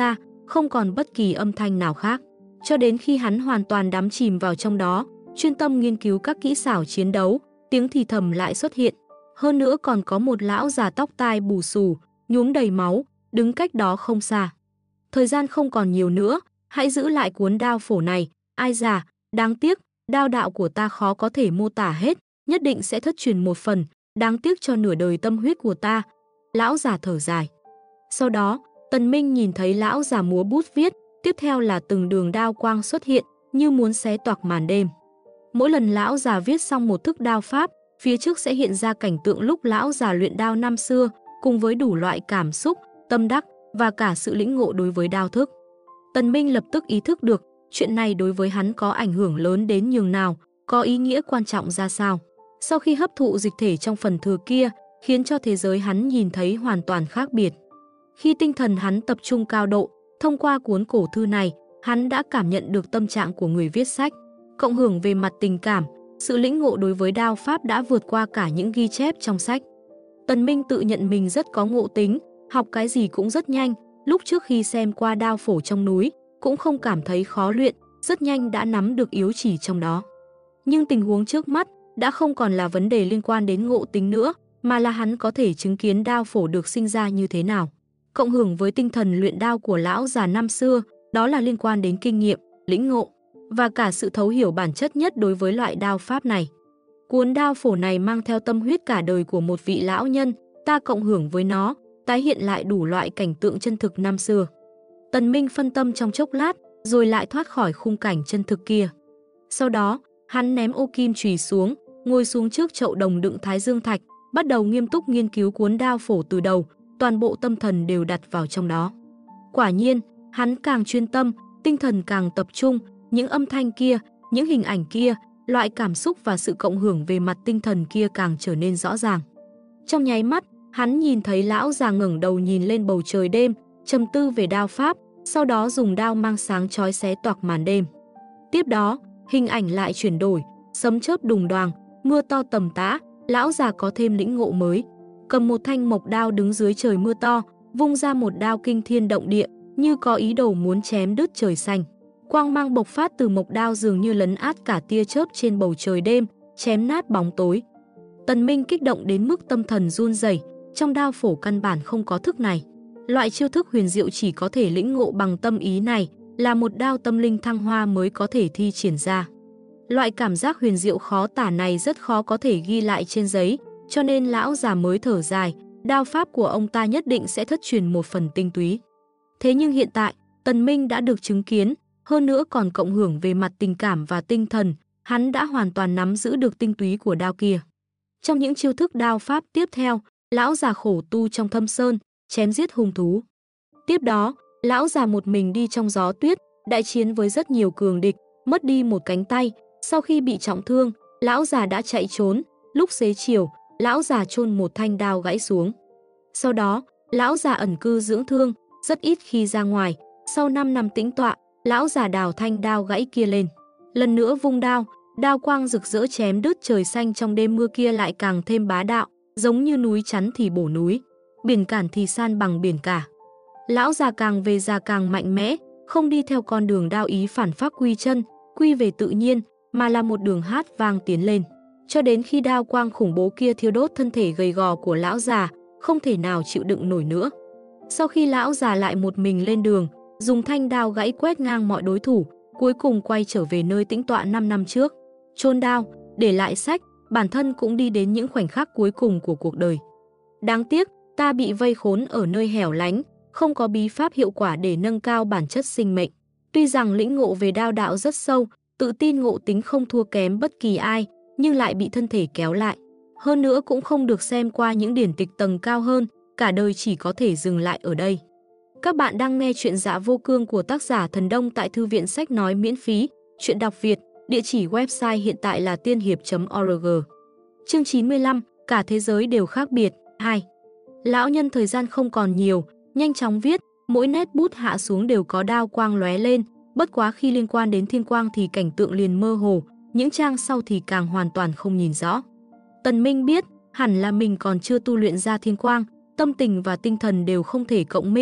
không còn bất kỳ âm thanh nào khác. Cho đến khi hắn hoàn toàn đắm chìm vào trong đó, chuyên tâm nghiên cứu các kỹ xảo chiến đấu, tiếng thì thầm lại xuất hiện. Hơn nữa còn có một lão già tóc tai bù xù, nhuốm đầy máu, đứng cách đó không xa. Thời gian không còn nhiều nữa, hãy giữ lại cuốn đao phổ này. Ai già, đáng tiếc, đao đạo của ta khó có thể mô tả hết, nhất định sẽ thất truyền một phần, đáng tiếc cho nửa đời tâm huyết của ta. Lão già thở dài. Sau đó, Tần Minh nhìn thấy lão già múa bút viết, tiếp theo là từng đường đao quang xuất hiện, như muốn xé toạc màn đêm. Mỗi lần lão già viết xong một thức đao pháp, phía trước sẽ hiện ra cảnh tượng lúc lão già luyện đao năm xưa, cùng với đủ loại cảm xúc, tâm đắc và cả sự lĩnh ngộ đối với đao thức. Tần Minh lập tức ý thức được, chuyện này đối với hắn có ảnh hưởng lớn đến nhường nào, có ý nghĩa quan trọng ra sao. Sau khi hấp thụ dịch thể trong phần thừa kia, khiến cho thế giới hắn nhìn thấy hoàn toàn khác biệt. Khi tinh thần hắn tập trung cao độ, thông qua cuốn cổ thư này, hắn đã cảm nhận được tâm trạng của người viết sách. Cộng hưởng về mặt tình cảm, sự lĩnh ngộ đối với đao pháp đã vượt qua cả những ghi chép trong sách. Tần Minh tự nhận mình rất có ngộ tính, học cái gì cũng rất nhanh, lúc trước khi xem qua đao phổ trong núi, cũng không cảm thấy khó luyện, rất nhanh đã nắm được yếu chỉ trong đó. Nhưng tình huống trước mắt đã không còn là vấn đề liên quan đến ngộ tính nữa, mà là hắn có thể chứng kiến đao phổ được sinh ra như thế nào. Cộng hưởng với tinh thần luyện đao của lão già năm xưa, đó là liên quan đến kinh nghiệm, lĩnh ngộ và cả sự thấu hiểu bản chất nhất đối với loại đao pháp này. Cuốn đao phổ này mang theo tâm huyết cả đời của một vị lão nhân, ta cộng hưởng với nó, tái hiện lại đủ loại cảnh tượng chân thực năm xưa. Tần Minh phân tâm trong chốc lát, rồi lại thoát khỏi khung cảnh chân thực kia. Sau đó, hắn ném ô kim chùy xuống, ngồi xuống trước chậu đồng đựng thái dương thạch, bắt đầu nghiêm túc nghiên cứu cuốn đao phổ từ đầu, toàn bộ tâm thần đều đặt vào trong đó. Quả nhiên, hắn càng chuyên tâm, tinh thần càng tập trung, những âm thanh kia, những hình ảnh kia, loại cảm xúc và sự cộng hưởng về mặt tinh thần kia càng trở nên rõ ràng. Trong nháy mắt, hắn nhìn thấy lão già ngẩng đầu nhìn lên bầu trời đêm, trầm tư về đao pháp, sau đó dùng đao mang sáng chói xé toạc màn đêm. Tiếp đó, hình ảnh lại chuyển đổi, sấm chớp đùng đoàng, mưa to tầm tã, lão già có thêm lĩnh ngộ mới. Cầm một thanh mộc đao đứng dưới trời mưa to, vung ra một đao kinh thiên động địa, như có ý đồ muốn chém đứt trời xanh. Quang mang bộc phát từ mộc đao dường như lấn át cả tia chớp trên bầu trời đêm, chém nát bóng tối. Tần Minh kích động đến mức tâm thần run rẩy, trong đao phổ căn bản không có thức này. Loại chiêu thức huyền diệu chỉ có thể lĩnh ngộ bằng tâm ý này, là một đao tâm linh thăng hoa mới có thể thi triển ra. Loại cảm giác huyền diệu khó tả này rất khó có thể ghi lại trên giấy, cho nên lão già mới thở dài, đao pháp của ông ta nhất định sẽ thất truyền một phần tinh túy. Thế nhưng hiện tại, Tần Minh đã được chứng kiến, hơn nữa còn cộng hưởng về mặt tình cảm và tinh thần, hắn đã hoàn toàn nắm giữ được tinh túy của đao kia. Trong những chiêu thức đao pháp tiếp theo, lão già khổ tu trong thâm sơn, chém giết hung thú. Tiếp đó, lão già một mình đi trong gió tuyết, đại chiến với rất nhiều cường địch, mất đi một cánh tay. Sau khi bị trọng thương, lão già đã chạy trốn, lúc xế chiều, lão già chôn một thanh đao gãy xuống. Sau đó, lão già ẩn cư dưỡng thương, rất ít khi ra ngoài. Sau 5 năm tĩnh tọa, lão già đào thanh đao gãy kia lên. Lần nữa vung đao, đao quang rực rỡ chém đứt trời xanh trong đêm mưa kia lại càng thêm bá đạo, giống như núi chắn thì bổ núi, biển cản thì san bằng biển cả. Lão già càng về già càng mạnh mẽ, không đi theo con đường đao ý phản phác quy chân, quy về tự nhiên, mà là một đường hát vang tiến lên. Cho đến khi đao quang khủng bố kia thiêu đốt thân thể gầy gò của lão già, không thể nào chịu đựng nổi nữa. Sau khi lão già lại một mình lên đường, dùng thanh đao gãy quét ngang mọi đối thủ, cuối cùng quay trở về nơi tĩnh tọa 5 năm trước. Chôn đao, để lại sách, bản thân cũng đi đến những khoảnh khắc cuối cùng của cuộc đời. Đáng tiếc, ta bị vây khốn ở nơi hẻo lánh, không có bí pháp hiệu quả để nâng cao bản chất sinh mệnh. Tuy rằng lĩnh ngộ về đao đạo rất sâu, tự tin ngộ tính không thua kém bất kỳ ai, nhưng lại bị thân thể kéo lại. Hơn nữa cũng không được xem qua những điển tịch tầng cao hơn, cả đời chỉ có thể dừng lại ở đây. Các bạn đang nghe chuyện Dạ Vô Cương của tác giả Thần Đông tại Thư viện Sách Nói miễn phí, chuyện đọc Việt, địa chỉ website hiện tại là tiên hiệp.org. Chương 95, cả thế giới đều khác biệt, 2. Lão nhân thời gian không còn nhiều, nhanh chóng viết, mỗi nét bút hạ xuống đều có đao quang lóe lên, bất quá khi liên quan đến thiên quang thì cảnh tượng liền mơ hồ, những trang sau thì càng hoàn toàn không nhìn rõ. Tần Minh biết, hẳn là mình còn chưa tu luyện ra thiên quang, tâm tình và tinh thần đều không thể cộng minh,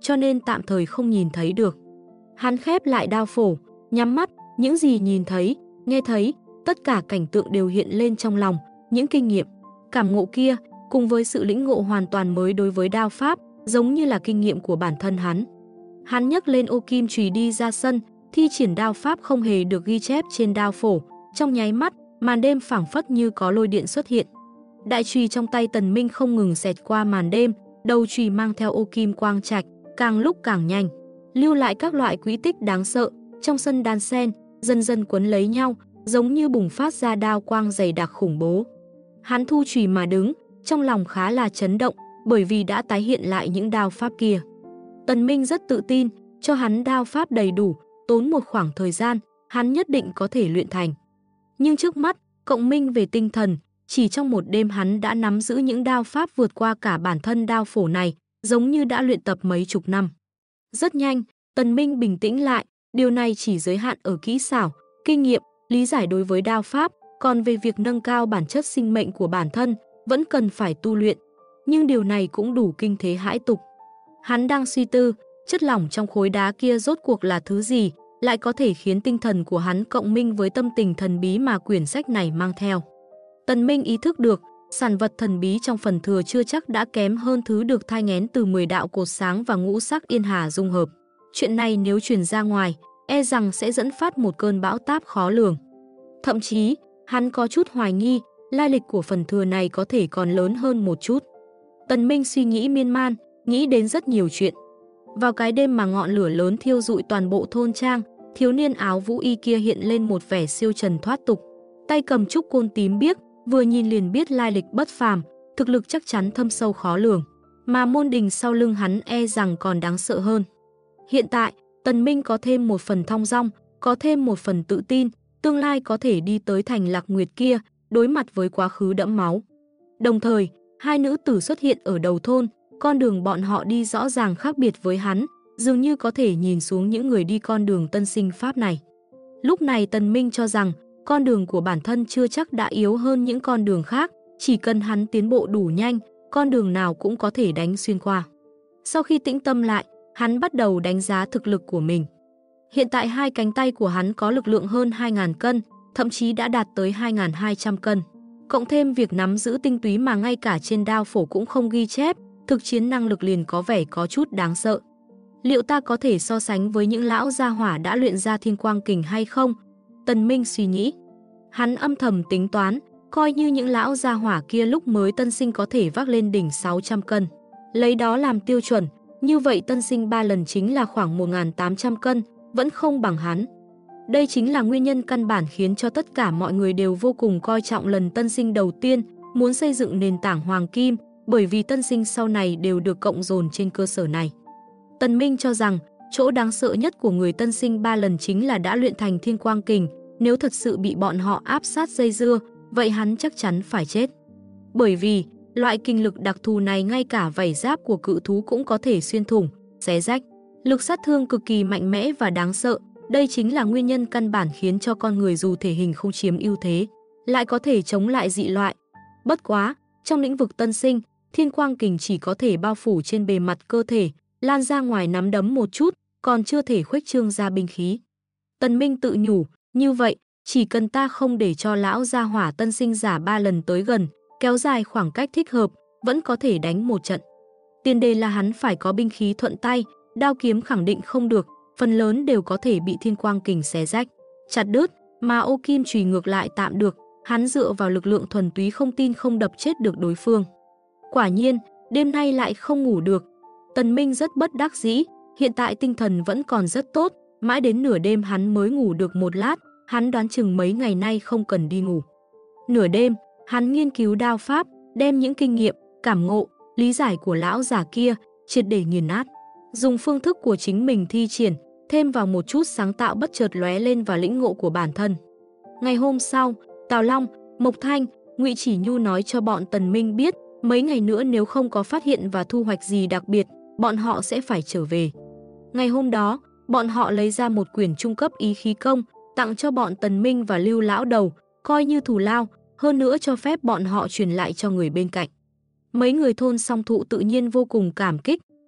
cho nên tạm thời không nhìn thấy được. Hắn khép lại đao phổ, nhắm mắt, những gì nhìn thấy, nghe thấy, tất cả cảnh tượng đều hiện lên trong lòng, những kinh nghiệm, cảm ngộ kia, cùng với sự lĩnh ngộ hoàn toàn mới đối với đao pháp, giống như là kinh nghiệm của bản thân hắn. Hắn nhấc lên ô kim chùy đi ra sân, thi triển đao pháp không hề được ghi chép trên đao phổ, trong nháy mắt, màn đêm phảng phất như có lôi điện xuất hiện. Đại chùy trong tay Tần Minh không ngừng xẹt qua màn đêm, đầu chùy mang theo ô kim quang trạch, càng lúc càng nhanh, lưu lại các loại quỹ tích đáng sợ, trong sân đan sen, dần dần quấn lấy nhau, giống như bùng phát ra đao quang dày đặc khủng bố. Hắn thu chùy mà đứng, trong lòng khá là chấn động, bởi vì đã tái hiện lại những đao pháp kia. Tần Minh rất tự tin, cho hắn đao pháp đầy đủ, tốn một khoảng thời gian, hắn nhất định có thể luyện thành. Nhưng trước mắt, cộng minh về tinh thần, chỉ trong một đêm hắn đã nắm giữ những đao pháp vượt qua cả bản thân đao phổ này, giống như đã luyện tập mấy chục năm. Rất nhanh, Tần Minh bình tĩnh lại, điều này chỉ giới hạn ở kỹ xảo, kinh nghiệm, lý giải đối với đao pháp, còn về việc nâng cao bản chất sinh mệnh của bản thân, vẫn cần phải tu luyện. Nhưng điều này cũng đủ kinh thế hãi tục. Hắn đang suy tư, chất lỏng trong khối đá kia rốt cuộc là thứ gì, lại có thể khiến tinh thần của hắn cộng minh với tâm tình thần bí mà quyển sách này mang theo. Tần Minh ý thức được, sản vật thần bí trong phần thừa chưa chắc đã kém hơn thứ được thai nghén từ 10 đạo cột sáng và ngũ sắc yên hà dung hợp. Chuyện này nếu truyền ra ngoài, e rằng sẽ dẫn phát một cơn bão táp khó lường. Thậm chí, hắn có chút hoài nghi, lai lịch của phần thừa này có thể còn lớn hơn một chút. Tần Minh suy nghĩ miên man, nghĩ đến rất nhiều chuyện. Vào cái đêm mà ngọn lửa lớn thiêu rụi toàn bộ thôn trang, thiếu niên áo vũ y kia hiện lên một vẻ siêu trần thoát tục. Tay cầm trúc côn tím biếc, vừa nhìn liền biết lai lịch bất phàm, thực lực chắc chắn thâm sâu khó lường. Mà môn đình sau lưng hắn e rằng còn đáng sợ hơn. Hiện tại, Tần Minh có thêm một phần thong dong, có thêm một phần tự tin, tương lai có thể đi tới thành Lạc Nguyệt kia, đối mặt với quá khứ đẫm máu. Đồng thời, hai nữ tử xuất hiện ở đầu thôn, con đường bọn họ đi rõ ràng khác biệt với hắn, dường như có thể nhìn xuống những người đi con đường tân sinh pháp này. Lúc này Tần Minh cho rằng, con đường của bản thân chưa chắc đã yếu hơn những con đường khác, chỉ cần hắn tiến bộ đủ nhanh, con đường nào cũng có thể đánh xuyên qua. Sau khi tĩnh tâm lại, hắn bắt đầu đánh giá thực lực của mình. Hiện tại hai cánh tay của hắn có lực lượng hơn 2.000 cân, thậm chí đã đạt tới 2.200 cân. Cộng thêm việc nắm giữ tinh túy mà ngay cả trên đao phổ cũng không ghi chép, thực chiến năng lực liền có vẻ có chút đáng sợ. Liệu ta có thể so sánh với những lão gia hỏa đã luyện ra thiên quang kình hay không? Tần Minh suy nghĩ. Hắn âm thầm tính toán, coi như những lão gia hỏa kia lúc mới tân sinh có thể vác lên đỉnh 600 cân. Lấy đó làm tiêu chuẩn, như vậy tân sinh 3 lần chính là khoảng 1.800 cân, vẫn không bằng hắn. Đây chính là nguyên nhân căn bản khiến cho tất cả mọi người đều vô cùng coi trọng lần tân sinh đầu tiên, muốn xây dựng nền tảng hoàng kim, bởi vì tân sinh sau này đều được cộng dồn trên cơ sở này. Tần Minh cho rằng, chỗ đáng sợ nhất của người tân sinh 3 lần chính là đã luyện thành thiên quang kình, nếu thật sự bị bọn họ áp sát dây dưa, vậy hắn chắc chắn phải chết. Bởi vì, loại kinh lực đặc thù này ngay cả vảy giáp của cự thú cũng có thể xuyên thủng, xé rách. Lực sát thương cực kỳ mạnh mẽ và đáng sợ, đây chính là nguyên nhân căn bản khiến cho con người dù thể hình không chiếm ưu thế, lại có thể chống lại dị loại. Bất quá, trong lĩnh vực tân sinh, thiên quang kình chỉ có thể bao phủ trên bề mặt cơ thể, lan ra ngoài nắm đấm một chút, còn chưa thể khuếch trương ra binh khí. Tần Minh tự nhủ, như vậy, chỉ cần ta không để cho lão gia hỏa tân sinh giả 3 lần tới gần, kéo dài khoảng cách thích hợp, vẫn có thể đánh một trận. Tiền đề là hắn phải có binh khí thuận tay, đao kiếm khẳng định không được, phần lớn đều có thể bị thiên quang kình xé rách, chặt đứt, mà ô kim chùy ngược lại tạm được, hắn dựa vào lực lượng thuần túy không tin không đập chết được đối phương. Quả nhiên, đêm nay lại không ngủ được. Tần Minh rất bất đắc dĩ, hiện tại tinh thần vẫn còn rất tốt, mãi đến nửa đêm hắn mới ngủ được một lát, hắn đoán chừng mấy ngày nay không cần đi ngủ. Nửa đêm, hắn nghiên cứu đao pháp, đem những kinh nghiệm, cảm ngộ, lý giải của lão già kia, triệt để nghiền nát. Dùng phương thức của chính mình thi triển, thêm vào một chút sáng tạo bất chợt lóe lên và lĩnh ngộ của bản thân. Ngày hôm sau, Tào Long, Mộc Thanh, Ngụy Chỉ Nhu nói cho bọn Tần Minh biết, mấy ngày nữa nếu không có phát hiện và thu hoạch gì đặc biệt, bọn họ sẽ phải trở về. Ngày hôm đó, bọn họ lấy ra một quyển trung cấp ý khí công, tặng cho bọn Tần Minh và Lưu lão đầu, coi như thù lao, hơn nữa cho phép bọn họ truyền lại cho người bên cạnh. Mấy người thôn Song Thụ tự nhiên vô cùng cảm kích,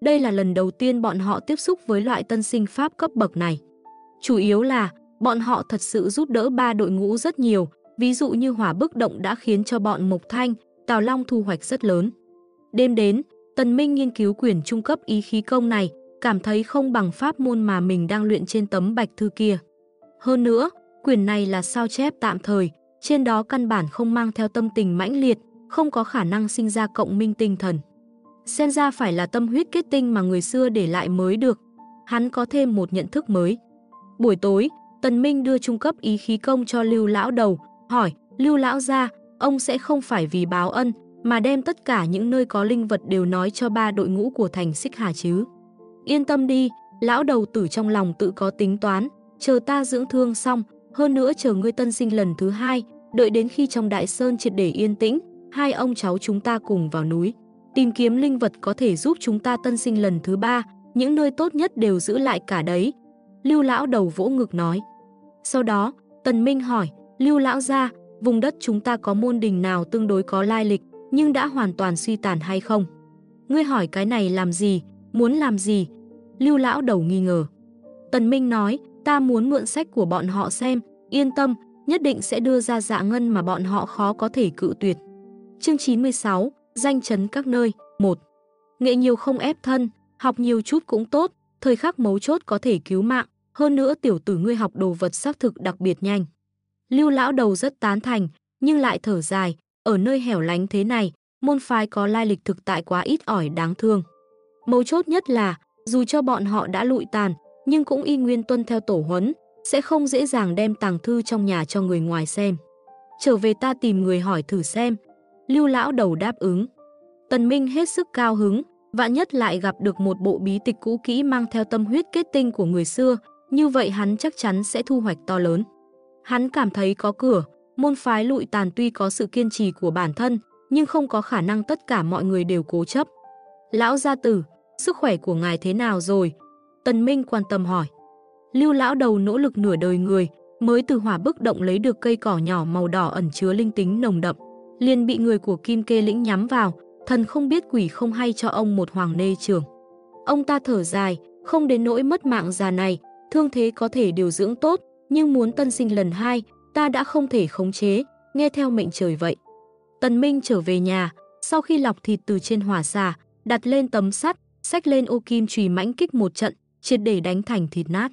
Đây là lần đầu tiên bọn họ tiếp xúc với loại tân sinh Pháp cấp bậc này. Chủ yếu là bọn họ thật sự giúp đỡ ba đội ngũ rất nhiều, ví dụ như hỏa bức động đã khiến cho bọn Mộc Thanh, Tào Long thu hoạch rất lớn. Đêm đến, Tần Minh nghiên cứu quyển trung cấp ý khí công này, cảm thấy không bằng pháp môn mà mình đang luyện trên tấm bạch thư kia. Hơn nữa, quyển này là sao chép tạm thời, trên đó căn bản không mang theo tâm tình mãnh liệt, không có khả năng sinh ra cộng minh tinh thần. Xem ra phải là tâm huyết kết tinh mà người xưa để lại mới được. Hắn có thêm một nhận thức mới. Buổi tối, Tần Minh đưa trung cấp ý khí công cho Lưu lão đầu, hỏi: "Lưu lão gia, ông sẽ không phải vì báo ân mà đem tất cả những nơi có linh vật đều nói cho ba đội ngũ của thành Xích Hà chứ?" "Yên tâm đi." Lão đầu tử trong lòng tự có tính toán, chờ ta dưỡng thương xong, hơn nữa chờ ngươi tân sinh lần thứ hai, đợi đến khi trong Đại Sơn triệt để yên tĩnh, hai ông cháu chúng ta cùng vào núi, tìm kiếm linh vật có thể giúp chúng ta tân sinh lần thứ ba, những nơi tốt nhất đều giữ lại cả đấy. Lưu lão đầu vỗ ngực nói. Sau đó, Tần Minh hỏi: "Lưu lão gia, vùng đất chúng ta có môn đình nào tương đối có lai lịch, nhưng đã hoàn toàn suy tàn hay không?" "Ngươi hỏi cái này làm gì, muốn làm gì?" Lưu lão đầu nghi ngờ. Tần Minh nói: "Ta muốn mượn sách của bọn họ xem, yên tâm, nhất định sẽ đưa ra dạ ngân mà bọn họ khó có thể cự tuyệt." Chương 96, danh chấn các nơi, 1. Nghệ nhiều không ép thân, học nhiều chút cũng tốt, thời khắc mấu chốt có thể cứu mạng, hơn nữa tiểu tử ngươi học đồ vật xác thực đặc biệt nhanh. Lưu lão đầu rất tán thành, nhưng lại thở dài, ở nơi hẻo lánh thế này, môn phái có lai lịch thực tại quá ít ỏi đáng thương. Mấu chốt nhất là, dù cho bọn họ đã lụi tàn, nhưng cũng y nguyên tuân theo tổ huấn, sẽ không dễ dàng đem tàng thư trong nhà cho người ngoài xem. Trở về ta tìm người hỏi thử xem. Lưu lão đầu đáp ứng. Tần Minh hết sức cao hứng, vạn nhất lại gặp được một bộ bí tịch cũ kỹ mang theo tâm huyết kết tinh của người xưa, như vậy hắn chắc chắn sẽ thu hoạch to lớn. Hắn cảm thấy có cửa, môn phái lụi tàn tuy có sự kiên trì của bản thân, nhưng không có khả năng tất cả mọi người đều cố chấp. Lão gia tử, sức khỏe của ngài thế nào rồi? Tần Minh quan tâm hỏi. Lưu lão đầu nỗ lực nửa đời người, mới từ hỏa bức động lấy được cây cỏ nhỏ màu đỏ ẩn chứa linh tính nồng đậm, liền bị người của Kim Kê lĩnh nhắm vào, thần không biết quỷ không hay cho ông một hoàng nê trường. Ông ta thở dài, không đến nỗi mất mạng già này, thương thế có thể điều dưỡng tốt, nhưng muốn tân sinh lần hai, ta đã không thể khống chế, nghe theo mệnh trời vậy. Tần Minh trở về nhà, sau khi lọc thịt từ trên hỏa xà, đặt lên tấm sắt, xách lên ô kim chùy mãnh kích một trận, triệt để đánh thành thịt nát.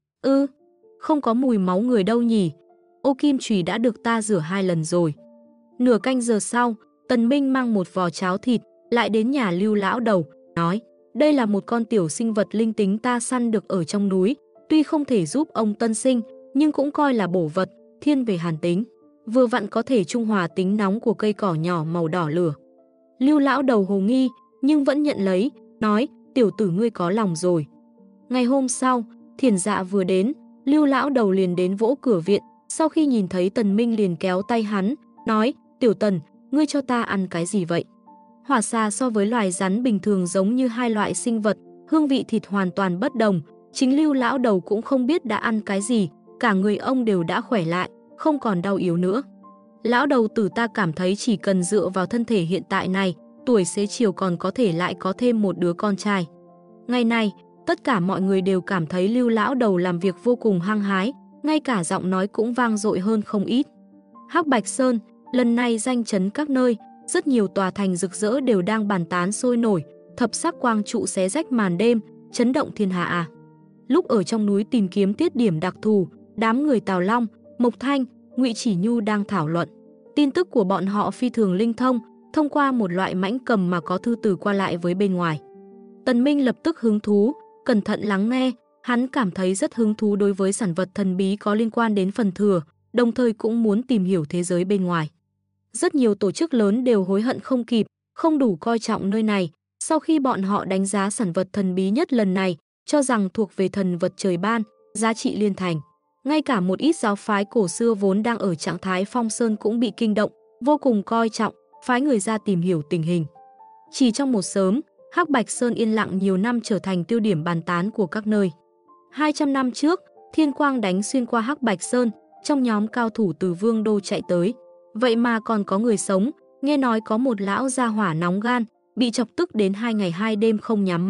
Không có mùi máu người đâu nhỉ? Ô kim chùy đã được ta rửa 2 lần rồi. Nửa canh giờ sau, Tần Minh mang một vò cháo thịt, lại đến nhà Lưu lão đầu, nói: "Đây là một con tiểu sinh vật linh tính ta săn được ở trong núi, tuy không thể giúp ông tân sinh, nhưng cũng coi là bổ vật, thiên về hàn tính. Vừa vặn có thể trung hòa tính nóng của cây cỏ nhỏ màu đỏ lửa." Lưu lão đầu hồ nghi, nhưng vẫn nhận lấy, nói: "Tiểu tử ngươi có lòng rồi." Ngày hôm sau, Thiền Dạ vừa đến, Lưu lão đầu liền đến vỗ cửa viện, sau khi nhìn thấy Tần Minh liền kéo tay hắn, nói: "Tiểu Tần, ngươi cho ta ăn cái gì vậy?" Hỏa xà so với loài rắn bình thường giống như hai loại sinh vật, hương vị thịt hoàn toàn bất đồng, chính Lưu lão đầu cũng không biết đã ăn cái gì, cả người ông đều đã khỏe lại, không còn đau yếu nữa. "Lão đầu tử, ta cảm thấy chỉ cần dựa vào thân thể hiện tại này, tuổi xế chiều còn có thể lại có thêm một đứa con trai." Ngày này, tất cả mọi người đều cảm thấy Lưu lão đầu làm việc vô cùng hăng hái, ngay cả giọng nói cũng vang dội hơn không ít. Hắc Bạch Sơn, lần này danh chấn các nơi, rất nhiều tòa thành rực rỡ đều đang bàn tán sôi nổi, thập sắc quang trụ xé rách màn đêm, chấn động thiên hạ à. Lúc ở trong núi tìm kiếm tiết điểm đặc thù, đám người Tào Long, Mộc Thanh, Ngụy Chỉ Nhu đang thảo luận. Tin tức của bọn họ phi thường linh thông, thông qua một loại mãnh cầm mà có thư từ qua lại với bên ngoài. Tần Minh lập tức hứng thú, cẩn thận lắng nghe, hắn cảm thấy rất hứng thú đối với sản vật thần bí có liên quan đến phần thừa, đồng thời cũng muốn tìm hiểu thế giới bên ngoài. Rất nhiều tổ chức lớn đều hối hận không kịp, không đủ coi trọng nơi này, sau khi bọn họ đánh giá sản vật thần bí nhất lần này, cho rằng thuộc về thần vật trời ban, giá trị liên thành. Ngay cả một ít giáo phái cổ xưa vốn đang ở trạng thái phong sơn cũng bị kinh động, vô cùng coi trọng, phái người ra tìm hiểu tình hình. Chỉ trong một sớm, Hắc Bạch Sơn yên lặng nhiều năm trở thành tiêu điểm bàn tán của các nơi. 200 năm trước, thiên quang đánh xuyên qua Hắc Bạch Sơn, trong nhóm cao thủ từ Vương Đô chạy tới. Vậy mà còn có người sống, nghe nói có một lão gia hỏa nóng gan, bị chọc tức đến 2 ngày 2 đêm không nhắm mắt,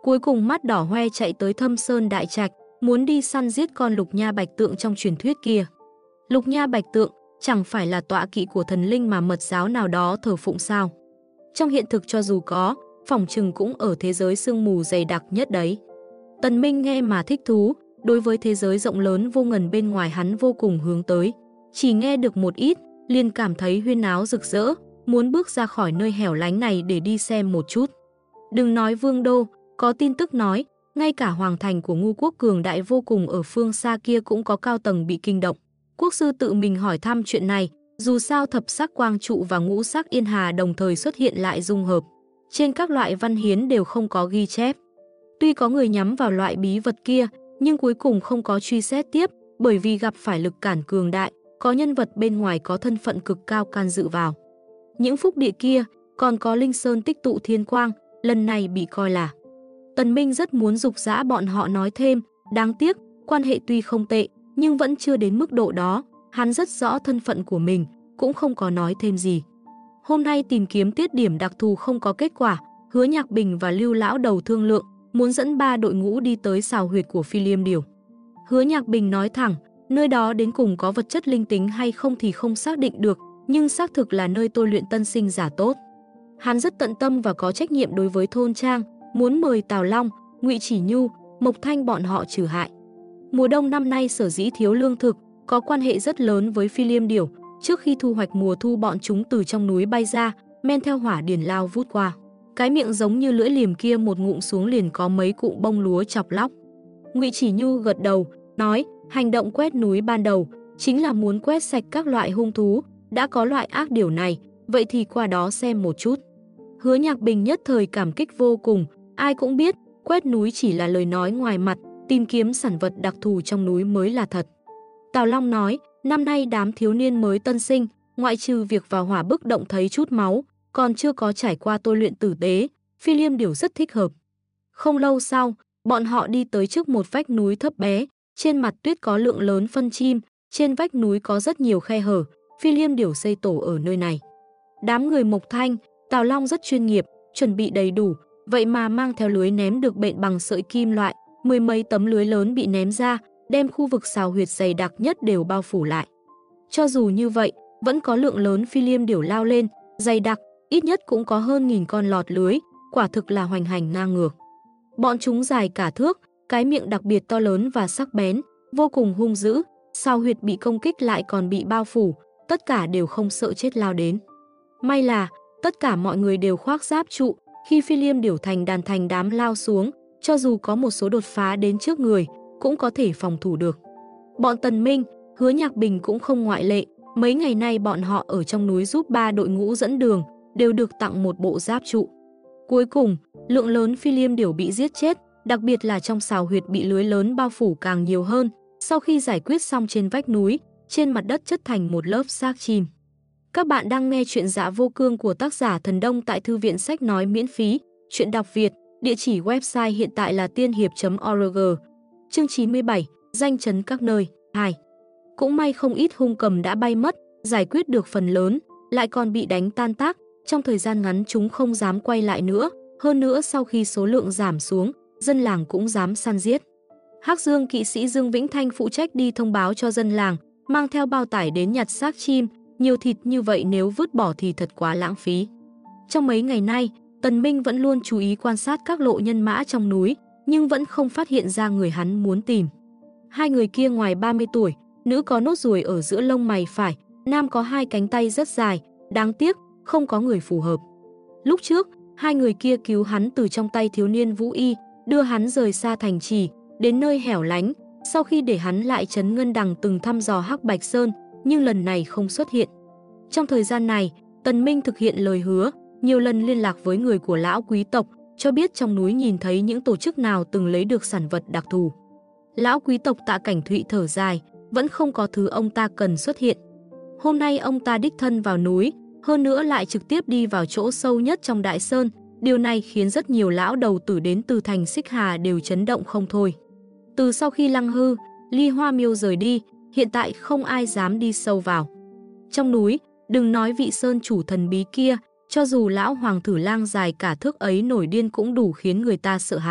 Cuối cùng mắt đỏ hoe chạy tới Thâm Sơn Đại Trạch, muốn đi săn giết con Lục Nha Bạch Tượng trong truyền thuyết kia. Lục Nha Bạch Tượng chẳng phải là tọa kỵ của thần linh mà mật giáo nào đó thờ phụng sao? Trong hiện thực cho dù có, phỏng chừng cũng ở thế giới sương mù dày đặc nhất đấy. Tần Minh nghe mà thích thú, đối với thế giới rộng lớn vô ngần bên ngoài hắn vô cùng hướng tới. Chỉ nghe được một ít, liền cảm thấy huyên náo rực rỡ, muốn bước ra khỏi nơi hẻo lánh này để đi xem một chút. Đừng nói Vương Đô, có tin tức nói, ngay cả hoàng thành của Ngu quốc cường đại vô cùng ở phương xa kia cũng có cao tầng bị kinh động. Quốc sư tự mình hỏi thăm chuyện này, dù sao thập sắc quang trụ và ngũ sắc yên hà đồng thời xuất hiện lại dung hợp. Trên các loại văn hiến đều không có ghi chép. Tuy có người nhắm vào loại bí vật kia, nhưng cuối cùng không có truy xét tiếp, bởi vì gặp phải lực cản cường đại, có nhân vật bên ngoài có thân phận cực cao can dự vào. Những phúc địa kia, còn có Linh Sơn tích tụ thiên quang, lần này bị coi là. Tần Minh rất muốn dục dã bọn họ nói thêm, đáng tiếc, quan hệ tuy không tệ, nhưng vẫn chưa đến mức độ đó, hắn rất rõ thân phận của mình, cũng không có nói thêm gì. Hôm nay tìm kiếm tiết điểm đặc thù không có kết quả, Hứa Nhạc Bình và Lưu Lão Đầu thương lượng, muốn dẫn 3 đội ngũ đi tới sào huyệt của Phi Liêm Điểu. Hứa Nhạc Bình nói thẳng, nơi đó đến cùng có vật chất linh tính hay không thì không xác định được, nhưng xác thực là nơi tôi luyện tân sinh giả tốt. Hắn rất tận tâm và có trách nhiệm đối với thôn trang, muốn mời Tào Long, Ngụy Chỉ Nhu, Mộc Thanh bọn họ trừ hại. Mùa đông năm nay sở dĩ thiếu lương thực, có quan hệ rất lớn với Phi Liêm Điểu. Trước khi thu hoạch mùa thu bọn chúng từ trong núi bay ra, men theo hỏa điền lao vút qua. Cái miệng giống như lưỡi liềm kia một ngụm xuống liền có mấy cụm bông lúa chọc lóc. Ngụy Chỉ Nhu gật đầu, nói, hành động quét núi ban đầu chính là muốn quét sạch các loại hung thú, đã có loại ác điểu này, vậy thì qua đó xem một chút. Hứa Nhạc Bình nhất thời cảm kích vô cùng, ai cũng biết, quét núi chỉ là lời nói ngoài mặt, tìm kiếm sản vật đặc thù trong núi mới là thật. Tào Long nói, năm nay đám thiếu niên mới tân sinh, ngoại trừ việc vào hỏa bức động thấy chút máu, còn chưa có trải qua tôi luyện tử tế, Phi Liêm Điểu rất thích hợp. Không lâu sau, bọn họ đi tới trước một vách núi thấp bé, trên mặt tuyết có lượng lớn phân chim, trên vách núi có rất nhiều khe hở, Phi Liêm Điểu xây tổ ở nơi này. Đám người Mộc Thanh, Tào Long rất chuyên nghiệp, chuẩn bị đầy đủ, vậy mà mang theo lưới ném được bện bằng sợi kim loại, 10 mấy tấm lưới lớn bị ném ra, đem khu vực sào huyệt dày đặc nhất đều bao phủ lại. Cho dù như vậy, vẫn có lượng lớn Phi Liêm Điểu lao lên, dày đặc, ít nhất cũng có hơn 1000 con lọt lưới, quả thực là hoành hành ngang ngược. Bọn chúng dài cả thước, cái miệng đặc biệt to lớn và sắc bén, vô cùng hung dữ, sào huyệt bị công kích lại còn bị bao phủ, tất cả đều không sợ chết lao đến. May là, tất cả mọi người đều khoác giáp trụ, khi Phi Liêm Điểu thành đám lao xuống, cho dù có một số đột phá đến trước người, cũng có thể phòng thủ được. Bọn Tần Minh, Hứa Nhạc Bình cũng không ngoại lệ, mấy ngày nay bọn họ ở trong núi giúp 3 đội ngũ dẫn đường, đều được tặng một bộ giáp trụ. Cuối cùng, lượng lớn Phi Liêm Điểu bị giết chết, đặc biệt là trong sào huyệt bị lưới lớn bao phủ càng nhiều hơn, sau khi giải quyết xong trên vách núi, trên mặt đất chất thành một lớp xác chim. Các bạn đang nghe chuyện Dạ Vô Cương của tác giả Thần Đông tại thư viện sách nói miễn phí, chuyện đọc Việt, địa chỉ website hiện tại là tiên hiệp.org. Chương 97, danh chấn các nơi, 2. Cũng may không ít hung cầm đã bay mất, giải quyết được phần lớn, lại còn bị đánh tan tác, trong thời gian ngắn chúng không dám quay lại nữa, hơn nữa sau khi số lượng giảm xuống, dân làng cũng dám săn giết. Hắc Dương kỵ sĩ Dương Vĩnh Thanh phụ trách đi thông báo cho dân làng, mang theo bao tải đến nhặt xác chim, nhiều thịt như vậy nếu vứt bỏ thì thật quá lãng phí. Trong mấy ngày nay, Tần Minh vẫn luôn chú ý quan sát các lộ nhân mã trong núi, nhưng vẫn không phát hiện ra người hắn muốn tìm. Hai người kia ngoài 30 tuổi, nữ có nốt ruồi ở giữa lông mày phải, nam có 2 cánh tay rất dài, đáng tiếc, không có người phù hợp. Lúc trước, hai người kia cứu hắn từ trong tay thiếu niên Vũ Y, đưa hắn rời xa thành trì, đến nơi hẻo lánh, sau khi để hắn lại trấn Ngân Đằng từng thăm dò Hắc Bạch Sơn, nhưng lần này không xuất hiện. Trong thời gian này, Tần Minh thực hiện lời hứa, nhiều lần liên lạc với người của lão quý tộc, cho biết trong núi nhìn thấy những tổ chức nào từng lấy được sản vật đặc thù. Lão quý tộc Tạ Cảnh Thụy thở dài, vẫn không có thứ ông ta cần xuất hiện. Hôm nay ông ta đích thân vào núi, hơn nữa lại trực tiếp đi vào chỗ sâu nhất trong Đại Sơn, điều này khiến rất nhiều lão đầu tử đến từ thành Xích Hà đều chấn động không thôi. Từ sau khi Lăng Hư, Ly Hoa Miêu rời đi, hiện tại không ai dám đi sâu vào. Trong núi, đừng nói vị sơn chủ thần bí kia, cho dù lão hoàng thử lang dài cả thước ấy nổi điên cũng đủ khiến người ta sợ hãi.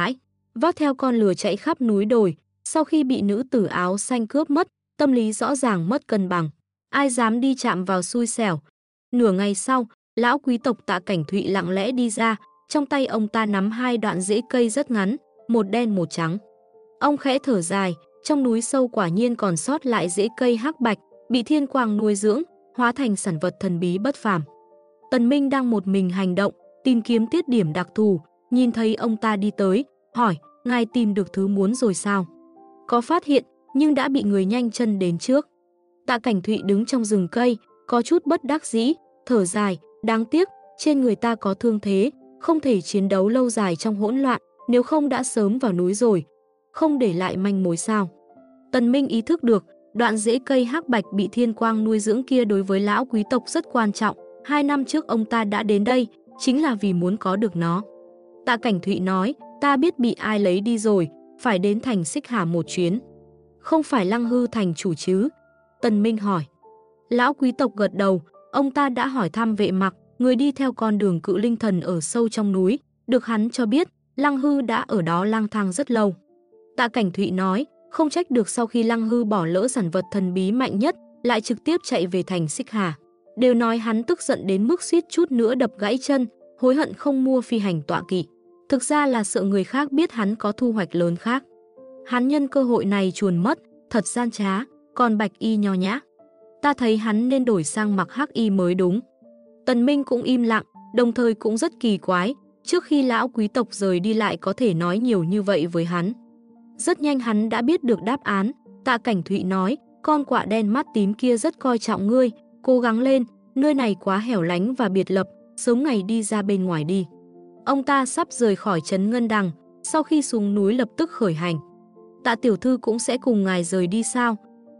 vác theo con lừa chạy khắp núi đồi, sau khi bị nữ tử áo xanh cướp mất, tâm lý rõ ràng mất cân bằng. Ai dám đi chạm vào xui xẻo. Nửa ngày sau, lão quý tộc Tạ Cảnh Thụy lặng lẽ đi ra, trong tay ông ta nắm hai đoạn rễ cây rất ngắn, một đen một trắng. Ông khẽ thở dài, trong núi sâu quả nhiên còn sót lại rễ cây hắc bạch, bị thiên quang nuôi dưỡng, hóa thành sản vật thần bí bất phàm. Tần Minh đang một mình hành động, tìm kiếm tiết điểm đặc thù, nhìn thấy ông ta đi tới, hỏi, ngài tìm được thứ muốn rồi sao? Có phát hiện, nhưng đã bị người nhanh chân đến trước. Tạ Cảnh Thụy đứng trong rừng cây, có chút bất đắc dĩ, thở dài, đáng tiếc, trên người ta có thương thế, không thể chiến đấu lâu dài trong hỗn loạn, nếu không đã sớm vào núi rồi, không để lại manh mối sao. Tần Minh ý thức được, đoạn rễ cây hắc bạch bị thiên quang nuôi dưỡng kia đối với lão quý tộc rất quan trọng, 2 năm trước ông ta đã đến đây, chính là vì muốn có được nó. Tạ Cảnh Thụy nói, ta biết bị ai lấy đi rồi, phải đến thành Xích Hà một chuyến. Không phải Lăng Hư thành chủ chứ? Tần Minh hỏi. Lão quý tộc gật đầu, ông ta đã hỏi thăm Vệ Mặc, người đi theo con đường Cự Linh Thần ở sâu trong núi, được hắn cho biết, Lăng Hư đã ở đó lang thang rất lâu. Tạ Cảnh Thụy nói, không trách được sau khi Lăng Hư bỏ lỡ sản vật thần bí mạnh nhất, lại trực tiếp chạy về thành Xích Hà. Đều nói hắn tức giận đến mức suýt chút nữa đập gãy chân, hối hận không mua phi hành tọa kỵ. Thực ra là sợ người khác biết hắn có thu hoạch lớn khác. Hắn nhân cơ hội này chuồn mất, thật gian trá, còn Bạch Y nho nhã. Ta thấy hắn nên đổi sang mặc hắc y mới đúng. Tần Minh cũng im lặng, đồng thời cũng rất kỳ quái, trước khi lão quý tộc rời đi lại có thể nói nhiều như vậy với hắn. Rất nhanh hắn đã biết được đáp án, Tạ Cảnh Thụy nói, con quạ đen mắt tím kia rất coi trọng ngươi, cố gắng lên, nơi này quá hẻo lánh và biệt lập, sớm ngày đi ra bên ngoài đi. Ông ta sắp rời khỏi trấn Ngân Đằng, sau khi xuống núi lập tức khởi hành. Tạ tiểu thư cũng sẽ cùng ngài rời đi sao?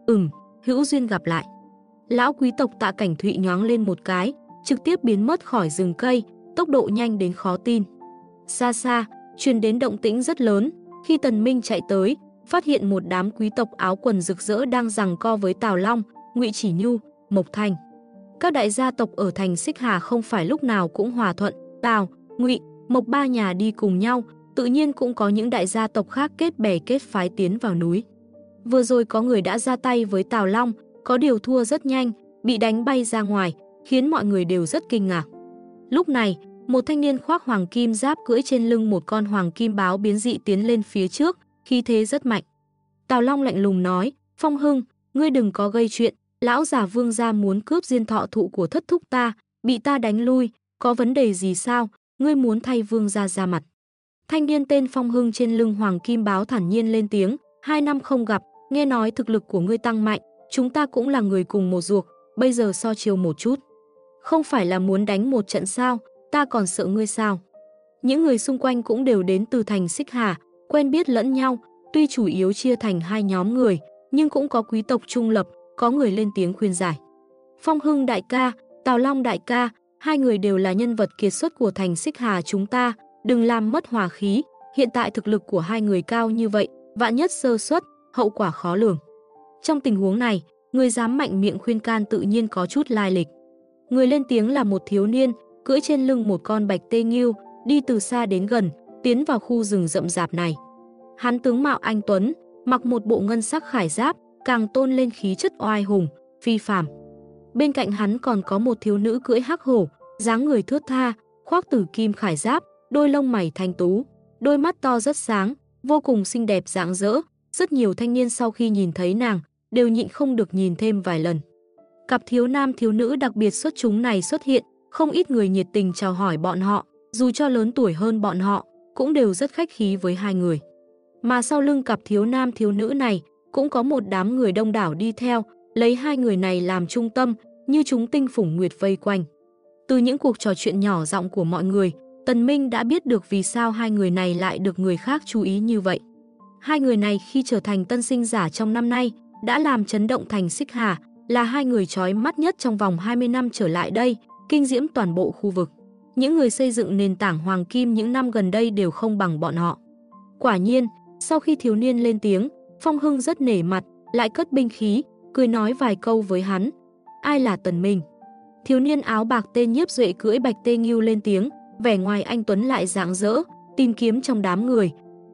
Hữu duyên gặp lại. Lão quý tộc Tạ Cảnh Thụy nhoáng lên một cái, trực tiếp biến mất khỏi rừng cây, tốc độ nhanh đến khó tin. Xa xa, truyền đến động tĩnh rất lớn, khi Tần Minh chạy tới, phát hiện một đám quý tộc áo quần rực rỡ đang giằng co với Tào Long, Ngụy Chỉ Nhu, Mộc Thanh. Các đại gia tộc ở thành Xích Hà không phải lúc nào cũng hòa thuận, Tào, Ngụy, Mộc ba nhà đi cùng nhau, tự nhiên cũng có những đại gia tộc khác kết bè kết phái tiến vào núi. Vừa rồi có người đã ra tay với Tào Long, có điều thua rất nhanh, bị đánh bay ra ngoài, khiến mọi người đều rất kinh ngạc. Lúc này, một thanh niên khoác hoàng kim giáp cưỡi trên lưng một con hoàng kim báo biến dị tiến lên phía trước, khí thế rất mạnh. Tào Long lạnh lùng nói, Phong Hưng, ngươi đừng có gây chuyện, lão già Vương gia muốn cướp diên thọ thụ của thất thúc ta, bị ta đánh lui, có vấn đề gì sao, ngươi muốn thay Vương gia ra mặt. Thanh niên tên Phong Hưng trên lưng hoàng kim báo thản nhiên lên tiếng, 2 năm không gặp, nghe nói thực lực của ngươi tăng mạnh, chúng ta cũng là người cùng một ruột, bây giờ so chiều một chút. Không phải là muốn đánh một trận sao, ta còn sợ ngươi sao. Những người xung quanh cũng đều đến từ thành Xích Hà, quen biết lẫn nhau, tuy chủ yếu chia thành hai nhóm người, nhưng cũng có quý tộc trung lập, có người lên tiếng khuyên giải. Phong Hưng đại ca, Tào Long đại ca, hai người đều là nhân vật kiệt xuất của thành Xích Hà chúng ta, đừng làm mất hòa khí, hiện tại thực lực của hai người cao như vậy, vạn nhất sơ suất, hậu quả khó lường. Trong tình huống này, người dám mạnh miệng khuyên can tự nhiên có chút lai lịch. Người lên tiếng là một thiếu niên, cưỡi trên lưng một con bạch tê nghiêu, đi từ xa đến gần, tiến vào khu rừng rậm rạp này. Hắn tướng mạo anh tuấn, mặc một bộ ngân sắc khải giáp, càng tôn lên khí chất oai hùng, phi phàm. Bên cạnh hắn còn có một thiếu nữ cưỡi hắc hổ, dáng người thướt tha, khoác tử kim khải giáp, đôi lông mày thanh tú, đôi mắt to rất sáng, vô cùng xinh đẹp rạng rỡ. Rất nhiều thanh niên sau khi nhìn thấy nàng, đều nhịn không được nhìn thêm vài lần. Cặp thiếu nam thiếu nữ đặc biệt xuất chúng này xuất hiện, không ít người nhiệt tình chào hỏi bọn họ, dù cho lớn tuổi hơn bọn họ, cũng đều rất khách khí với hai người. Mà sau lưng cặp thiếu nam thiếu nữ này, cũng có một đám người đông đảo đi theo, lấy hai người này làm trung tâm, như chúng tinh phủng nguyệt vây quanh. Từ những cuộc trò chuyện nhỏ giọng của mọi người, Tần Minh đã biết được vì sao hai người này lại được người khác chú ý như vậy. Hai người này khi trở thành tân sinh giả trong năm nay, đã làm chấn động thành Xích Hà, là hai người chói mắt nhất trong vòng 20 năm trở lại đây, kinh diễm toàn bộ khu vực. Những người xây dựng nền tảng hoàng kim những năm gần đây đều không bằng bọn họ. Quả nhiên, sau khi thiếu niên lên tiếng, Phong Hưng rất nể mặt, lại cất binh khí, cười nói vài câu với hắn. Ai là Tần Minh? Thiếu niên áo bạc tên Nhiếp Duệ cưỡi bạch tê nghiêu lên tiếng, vẻ ngoài anh tuấn lại rạng rỡ, tìm kiếm trong đám người.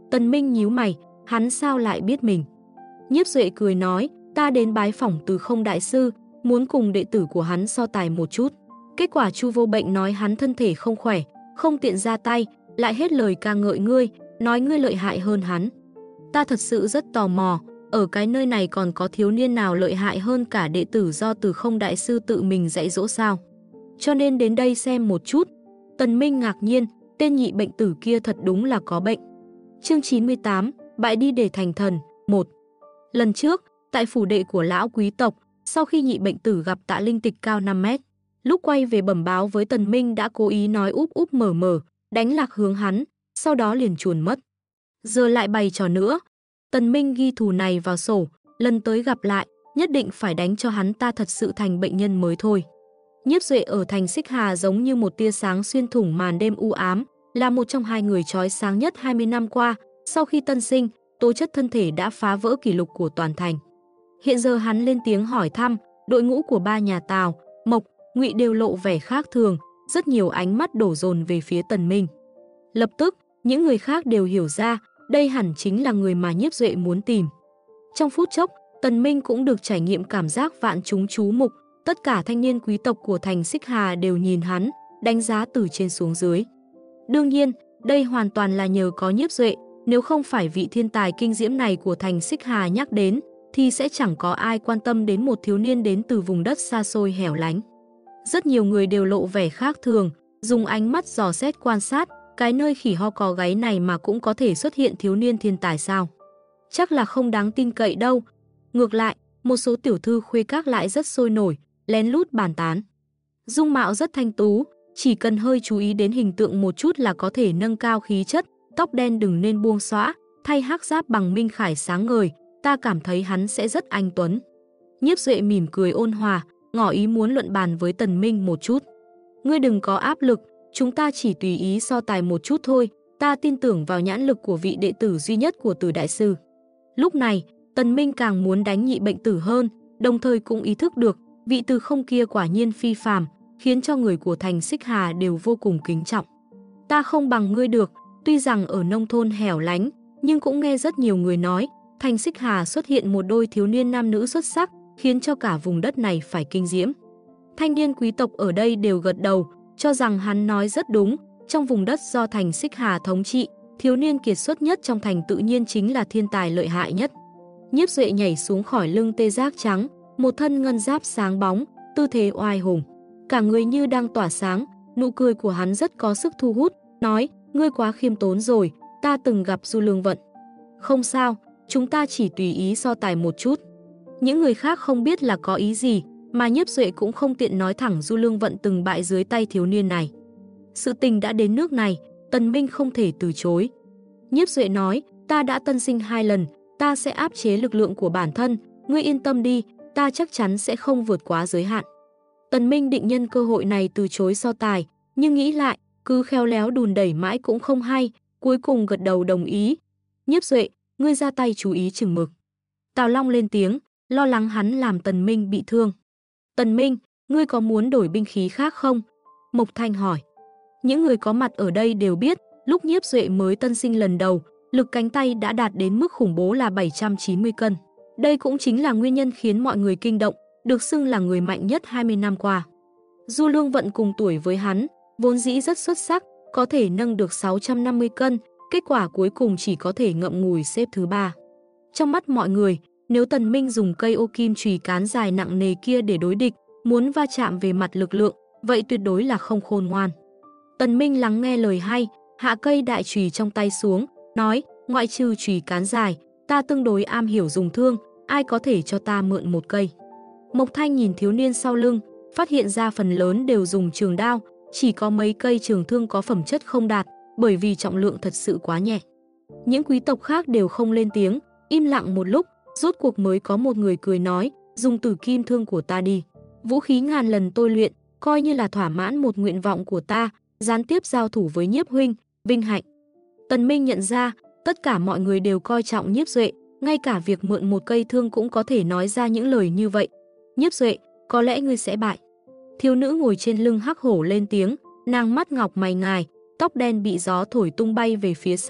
Tần Minh nhíu mày, hắn sao lại biết mình? Nhiếp Duệ cười nói, ta đến bái phỏng Từ Không đại sư, muốn cùng đệ tử của hắn so tài một chút. Kết quả Chu Vô Bệnh nói hắn thân thể không khỏe, không tiện ra tay, lại hết lời ca ngợi ngươi, nói ngươi lợi hại hơn hắn. Ta thật sự rất tò mò, ở cái nơi này còn có thiếu niên nào lợi hại hơn cả đệ tử do Từ Không đại sư tự mình dạy dỗ sao? Cho nên đến đây xem một chút. Tần Minh ngạc nhiên, tên nhị bệnh tử kia thật đúng là có bệnh. Chương 98, bại đi để thành thần, 1. Lần trước, tại phủ đệ của lão quý tộc, sau khi nhị bệnh tử gặp Tạ Linh Tịch cao 5 mét, lúc quay về bẩm báo với Tần Minh đã cố ý nói úp úp mở mở, đánh lạc hướng hắn, sau đó liền chuồn mất. Giờ lại bày trò nữa. Tần Minh ghi thù này vào sổ, lần tới gặp lại, nhất định phải đánh cho hắn ta thật sự thành bệnh nhân mới thôi. Nhiếp Duệ ở thành Xích Hà giống như một tia sáng xuyên thủng màn đêm u ám, là một trong hai người chói sáng nhất 20 năm qua. Sau khi tân sinh, tố chất thân thể đã phá vỡ kỷ lục của toàn thành. Hiện giờ hắn lên tiếng hỏi thăm, đội ngũ của ba nhà Tào, Mộc, Ngụy đều lộ vẻ khác thường, rất nhiều ánh mắt đổ dồn về phía Tần Minh. Lập tức, những người khác đều hiểu ra, đây hẳn chính là người mà Nhiếp Duệ muốn tìm. Trong phút chốc, Tần Minh cũng được trải nghiệm cảm giác vạn chúng chú mục, tất cả thanh niên quý tộc của thành Xích Hà đều nhìn hắn, đánh giá từ trên xuống dưới. Đương nhiên, đây hoàn toàn là nhờ có Nhiếp Duệ, nếu không phải vị thiên tài kinh diễm này của thành Xích Hà nhắc đến, thì sẽ chẳng có ai quan tâm đến một thiếu niên đến từ vùng đất xa xôi hẻo lánh. Rất nhiều người đều lộ vẻ khác thường, dùng ánh mắt dò xét quan sát, cái nơi khỉ ho có gáy này mà cũng có thể xuất hiện thiếu niên thiên tài sao? Chắc là không đáng tin cậy đâu. Ngược lại, một số tiểu thư khuê các lại rất sôi nổi, lén lút bàn tán. Dung mạo rất thanh tú, chỉ cần hơi chú ý đến hình tượng một chút là có thể nâng cao khí chất, tóc đen đừng nên buông xõa, thay hắc giáp bằng minh khải sáng ngời, ta cảm thấy hắn sẽ rất anh tuấn. Nhiếp Duệ mỉm cười ôn hòa, ngỏ ý muốn luận bàn với Tần Minh một chút. Ngươi đừng có áp lực, chúng ta chỉ tùy ý so tài một chút thôi, ta tin tưởng vào nhãn lực của vị đệ tử duy nhất của Từ đại sư. Lúc này, Tần Minh càng muốn đánh nhị bệnh tử hơn, đồng thời cũng ý thức được, vị Từ Không kia quả nhiên phi phàm, khiến cho người của thành Xích Hà đều vô cùng kính trọng. Ta không bằng ngươi được, tuy rằng ở nông thôn hẻo lánh, nhưng cũng nghe rất nhiều người nói, thành Xích Hà xuất hiện một đôi thiếu niên nam nữ xuất sắc, khiến cho cả vùng đất này phải kinh diễm. Thanh niên quý tộc ở đây đều gật đầu, cho rằng hắn nói rất đúng, trong vùng đất do thành Xích Hà thống trị, thiếu niên kiệt xuất nhất trong thành tự nhiên chính là thiên tài lợi hại nhất. Nhiếp Duệ nhảy xuống khỏi lưng tê giác trắng, một thân ngân giáp sáng bóng, tư thế oai hùng. Cả người như đang tỏa sáng, nụ cười của hắn rất có sức thu hút, nói, ngươi quá khiêm tốn rồi, ta từng gặp Du Lương Vận. Không sao, chúng ta chỉ tùy ý so tài một chút. Những người khác không biết là có ý gì, mà Nhiếp Duệ cũng không tiện nói thẳng Du Lương Vận từng bại dưới tay thiếu niên này. Sự tình đã đến nước này, Tần Minh không thể từ chối. Nhiếp Duệ nói, ta đã tân sinh 2 lần, ta sẽ áp chế lực lượng của bản thân, ngươi yên tâm đi, ta chắc chắn sẽ không vượt quá giới hạn. Tần Minh định nhân cơ hội này từ chối so tài, nhưng nghĩ lại, cứ khéo léo đùn đẩy mãi cũng không hay, cuối cùng gật đầu đồng ý. Nhiếp Duệ, ngươi ra tay chú ý chừng mực. Tào Long lên tiếng, lo lắng hắn làm Tần Minh bị thương. Tần Minh, ngươi có muốn đổi binh khí khác không? Mộc Thanh hỏi. Những người có mặt ở đây đều biết, lúc Nhiếp Duệ mới tân sinh lần đầu, lực cánh tay đã đạt đến mức khủng bố là 790 cân. Đây cũng chính là nguyên nhân khiến mọi người kinh động, được xưng là người mạnh nhất 20 năm qua. Du Lương Vận cùng tuổi với hắn, vốn dĩ rất xuất sắc, có thể nâng được 650 cân, kết quả cuối cùng chỉ có thể ngậm ngùi xếp thứ 3. Trong mắt mọi người, nếu Tần Minh dùng cây ô kim chùy cán dài nặng nề kia để đối địch, muốn va chạm về mặt lực lượng, vậy tuyệt đối là không khôn ngoan. Tần Minh lắng nghe lời hay, hạ cây đại chùy trong tay xuống, nói, ngoại trừ chùy cán dài, ta tương đối am hiểu dùng thương, ai có thể cho ta mượn một cây. Mộc Thanh nhìn thiếu niên sau lưng, phát hiện ra phần lớn đều dùng trường đao, chỉ có mấy cây trường thương có phẩm chất không đạt, bởi vì trọng lượng thật sự quá nhẹ. Những quý tộc khác đều không lên tiếng, im lặng một lúc, rốt cuộc mới có một người cười nói, dùng tử kim thương của ta đi. Vũ khí ngàn lần tôi luyện, coi như là thỏa mãn một nguyện vọng của ta, gián tiếp giao thủ với Nhiếp huynh, vinh hạnh. Tần Minh nhận ra, tất cả mọi người đều coi trọng Nhiếp Duệ, ngay cả việc mượn một cây thương cũng có thể nói ra những lời như vậy. Nhiếp Duệ, có lẽ ngươi sẽ bại. Thiếu nữ ngồi trên lưng hắc hổ lên tiếng, nàng mắt ngọc mày ngài, tóc đen bị gió thổi tung bay về phía sau,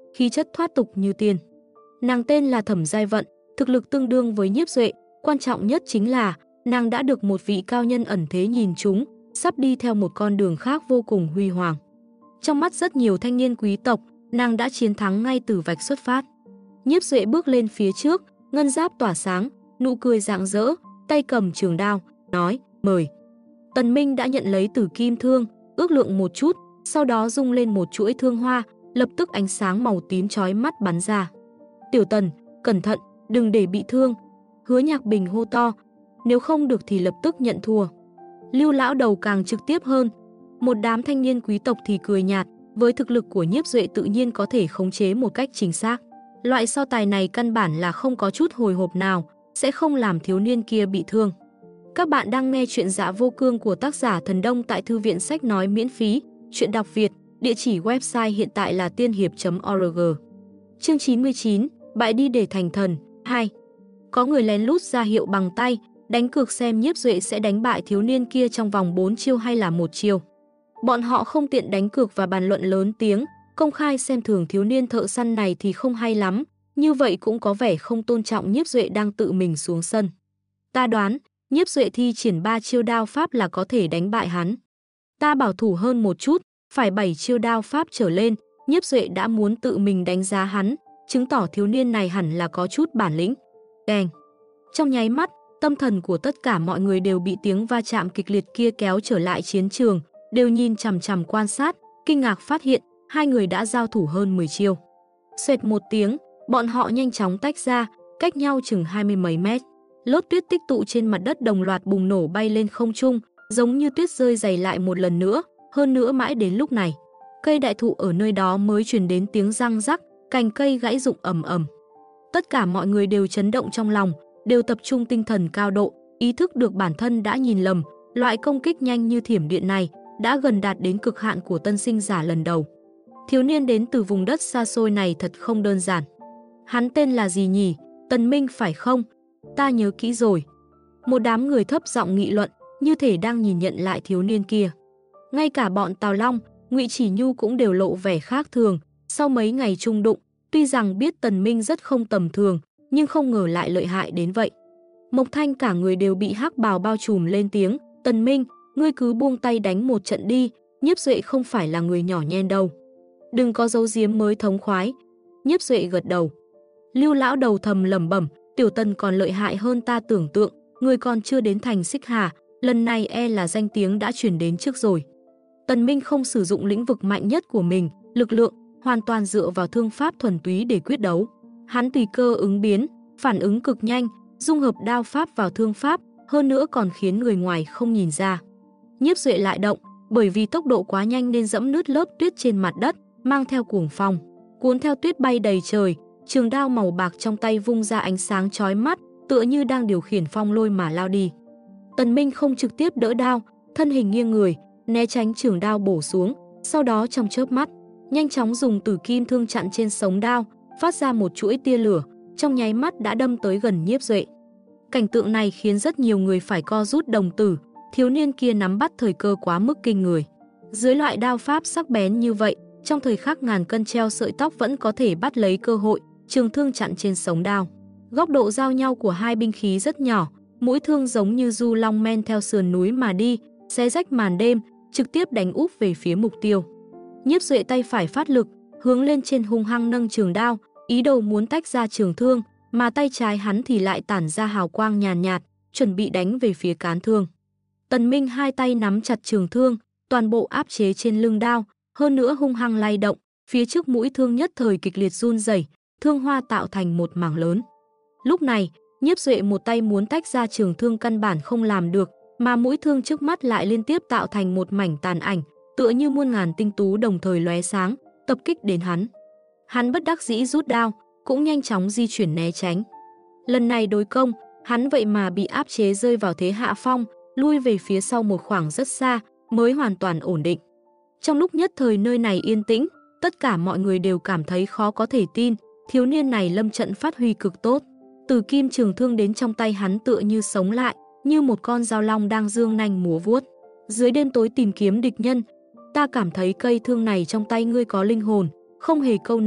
khí chất thoát tục như tiên. Nàng tên là Thẩm Giai Vận, thực lực tương đương với Nhiếp Duệ, quan trọng nhất chính là nàng đã được một vị cao nhân ẩn thế nhìn trúng, sắp đi theo một con đường khác vô cùng huy hoàng. Trong mắt rất nhiều thanh niên quý tộc, nàng đã chiến thắng ngay từ vạch xuất phát. Nhiếp Duệ bước lên phía trước, ngân giáp tỏa sáng, nụ cười rạng rỡ, tay cầm trường đao, nói, mời. Tần Minh đã nhận lấy Tử Kim Thương, ước lượng một chút, sau đó rung lên một chuỗi thương hoa, lập tức ánh sáng màu tím chói mắt bắn ra. Tiểu Tần, cẩn thận, đừng để bị thương. Hứa Nhạc Bình hô to, nếu không được thì lập tức nhận thua. Lưu lão đầu càng trực tiếp hơn, một đám thanh niên quý tộc thì cười nhạt, với thực lực của Nhiếp Duệ tự nhiên có thể khống chế một cách chính xác. Loại so tài này căn bản là không có chút hồi hộp nào, sẽ không làm thiếu niên kia bị thương. Các bạn đang nghe chuyện Dạ Vô Cương của tác giả Thần Đông tại Thư viện Sách Nói miễn phí, chuyện đọc Việt, địa chỉ website hiện tại là tiên hiệp.org. Chương 99, bại đi để thành thần, 2. Có người lén lút ra hiệu bằng tay, đánh cược xem Nhiếp Duệ sẽ đánh bại thiếu niên kia trong vòng 4 chiêu hay là 1 chiêu. Bọn họ không tiện đánh cược và bàn luận lớn tiếng, công khai xem thường thiếu niên thợ săn này thì không hay lắm, như vậy cũng có vẻ không tôn trọng Nhiếp Duệ đang tự mình xuống sân. Ta đoán, Nhiếp Duệ thi triển 3 chiêu đao pháp là có thể đánh bại hắn. Ta bảo thủ hơn một chút, phải 7 chiêu đao pháp trở lên, Nhiếp Duệ đã muốn tự mình đánh giá hắn, chứng tỏ thiếu niên này hẳn là có chút bản lĩnh. Keng. Trong nháy mắt, tâm thần của tất cả mọi người đều bị tiếng va chạm kịch liệt kia kéo trở lại chiến trường, đều nhìn chằm chằm quan sát, kinh ngạc phát hiện hai người đã giao thủ hơn 10 chiêu. Xoẹt một tiếng, bọn họ nhanh chóng tách ra, cách nhau chừng 20 mấy mét. Lốt tuyết tích tụ trên mặt đất đồng loạt bùng nổ bay lên không trung, giống như tuyết rơi dày lại một lần nữa, hơn nữa mãi đến lúc này. Cây đại thụ ở nơi đó mới truyền đến tiếng răng rắc, cành cây gãy rụng ầm ầm. Tất cả mọi người đều chấn động trong lòng, đều tập trung tinh thần cao độ, ý thức được bản thân đã nhìn lầm, loại công kích nhanh như thiểm điện này đã gần đạt đến cực hạn của tân sinh giả lần đầu. Thiếu niên đến từ vùng đất xa xôi này thật không đơn giản. Hắn tên là gì nhỉ? Tần Minh phải không? Ta nhớ kỹ rồi. Một đám người thấp giọng nghị luận, như thể đang nhìn nhận lại thiếu niên kia. Ngay cả bọn Tào Long, Ngụy Chỉ Nhu cũng đều lộ vẻ khác thường. Sau mấy ngày chung đụng, tuy rằng biết Tần Minh rất không tầm thường, nhưng không ngờ lại lợi hại đến vậy. Mộc Thanh cả người đều bị hắc bào bao trùm lên tiếng, Tần Minh, ngươi cứ buông tay đánh một trận đi, Nhiếp Duệ không phải là người nhỏ nhen đâu. Đừng có giấu giếm mới thống khoái. Nhiếp Duệ gật đầu. Lưu lão đầu thầm lẩm bẩm, Tiểu Tần còn lợi hại hơn ta tưởng tượng, người còn chưa đến thành Xích Hà, lần này e là danh tiếng đã truyền đến trước rồi. Tần Minh không sử dụng lĩnh vực mạnh nhất của mình, lực lượng hoàn toàn dựa vào thương pháp thuần túy để quyết đấu. Hắn tùy cơ ứng biến, phản ứng cực nhanh, dung hợp đao pháp vào thương pháp, hơn nữa còn khiến người ngoài không nhìn ra. Nhiếp Duệ lại động, bởi vì tốc độ quá nhanh nên dẫm nứt lớp tuyết trên mặt đất, mang theo cuồng phong, cuốn theo tuyết bay đầy trời, trường đao màu bạc trong tay vung ra ánh sáng chói mắt, tựa như đang điều khiển phong lôi mà lao đi. Tần Minh không trực tiếp đỡ đao, thân hình nghiêng người, né tránh trường đao bổ xuống, sau đó trong chớp mắt, nhanh chóng dùng Tử Kim Thương chặn trên sống đao, phát ra một chuỗi tia lửa, trong nháy mắt đã đâm tới gần Nhiếp Duệ. Cảnh tượng này khiến rất nhiều người phải co rút đồng tử, thiếu niên kia nắm bắt thời cơ quá mức kinh người. Dưới loại đao pháp sắc bén như vậy, trong thời khắc ngàn cân treo sợi tóc vẫn có thể bắt lấy cơ hội, trường thương chặn trên sống đao. Góc độ giao nhau của hai binh khí rất nhỏ, mũi thương giống như du long men theo sườn núi mà đi, xé rách màn đêm, trực tiếp đánh úp về phía mục tiêu. Nhiếp Duệ tay phải phát lực, hướng lên trên hung hăng nâng trường đao, ý đồ muốn tách ra trường thương, mà tay trái hắn thì lại tản ra hào quang nhàn nhạt, chuẩn bị đánh về phía cán thương. Tần Minh hai tay nắm chặt trường thương, toàn bộ áp chế trên lưng đao, hơn nữa hung hăng lay động, phía trước mũi thương nhất thời kịch liệt run rẩy, thương hoa tạo thành một mảng lớn. Lúc này, Nhiếp Duệ một tay muốn tách ra trường thương căn bản không làm được, mà mũi thương trước mắt lại liên tiếp tạo thành một mảnh tàn ảnh, tựa như muôn ngàn tinh tú đồng thời lóe sáng, tập kích đến hắn. Hắn bất đắc dĩ rút đao, cũng nhanh chóng di chuyển né tránh. Lần này đối công, hắn vậy mà bị áp chế rơi vào thế hạ phong, lui về phía sau một khoảng rất xa, mới hoàn toàn ổn định. Trong lúc nhất thời nơi này yên tĩnh, tất cả mọi người đều cảm thấy khó có thể tin, thiếu niên này lâm trận phát huy cực tốt. Tử Kim trường thương đến trong tay hắn tựa như sống lại, như một con dao long đang dương nanh múa vuốt. Dưới đêm tối tìm kiếm địch nhân, ta cảm thấy cây thương này trong tay ngươi có linh hồn, không hề câu nệ,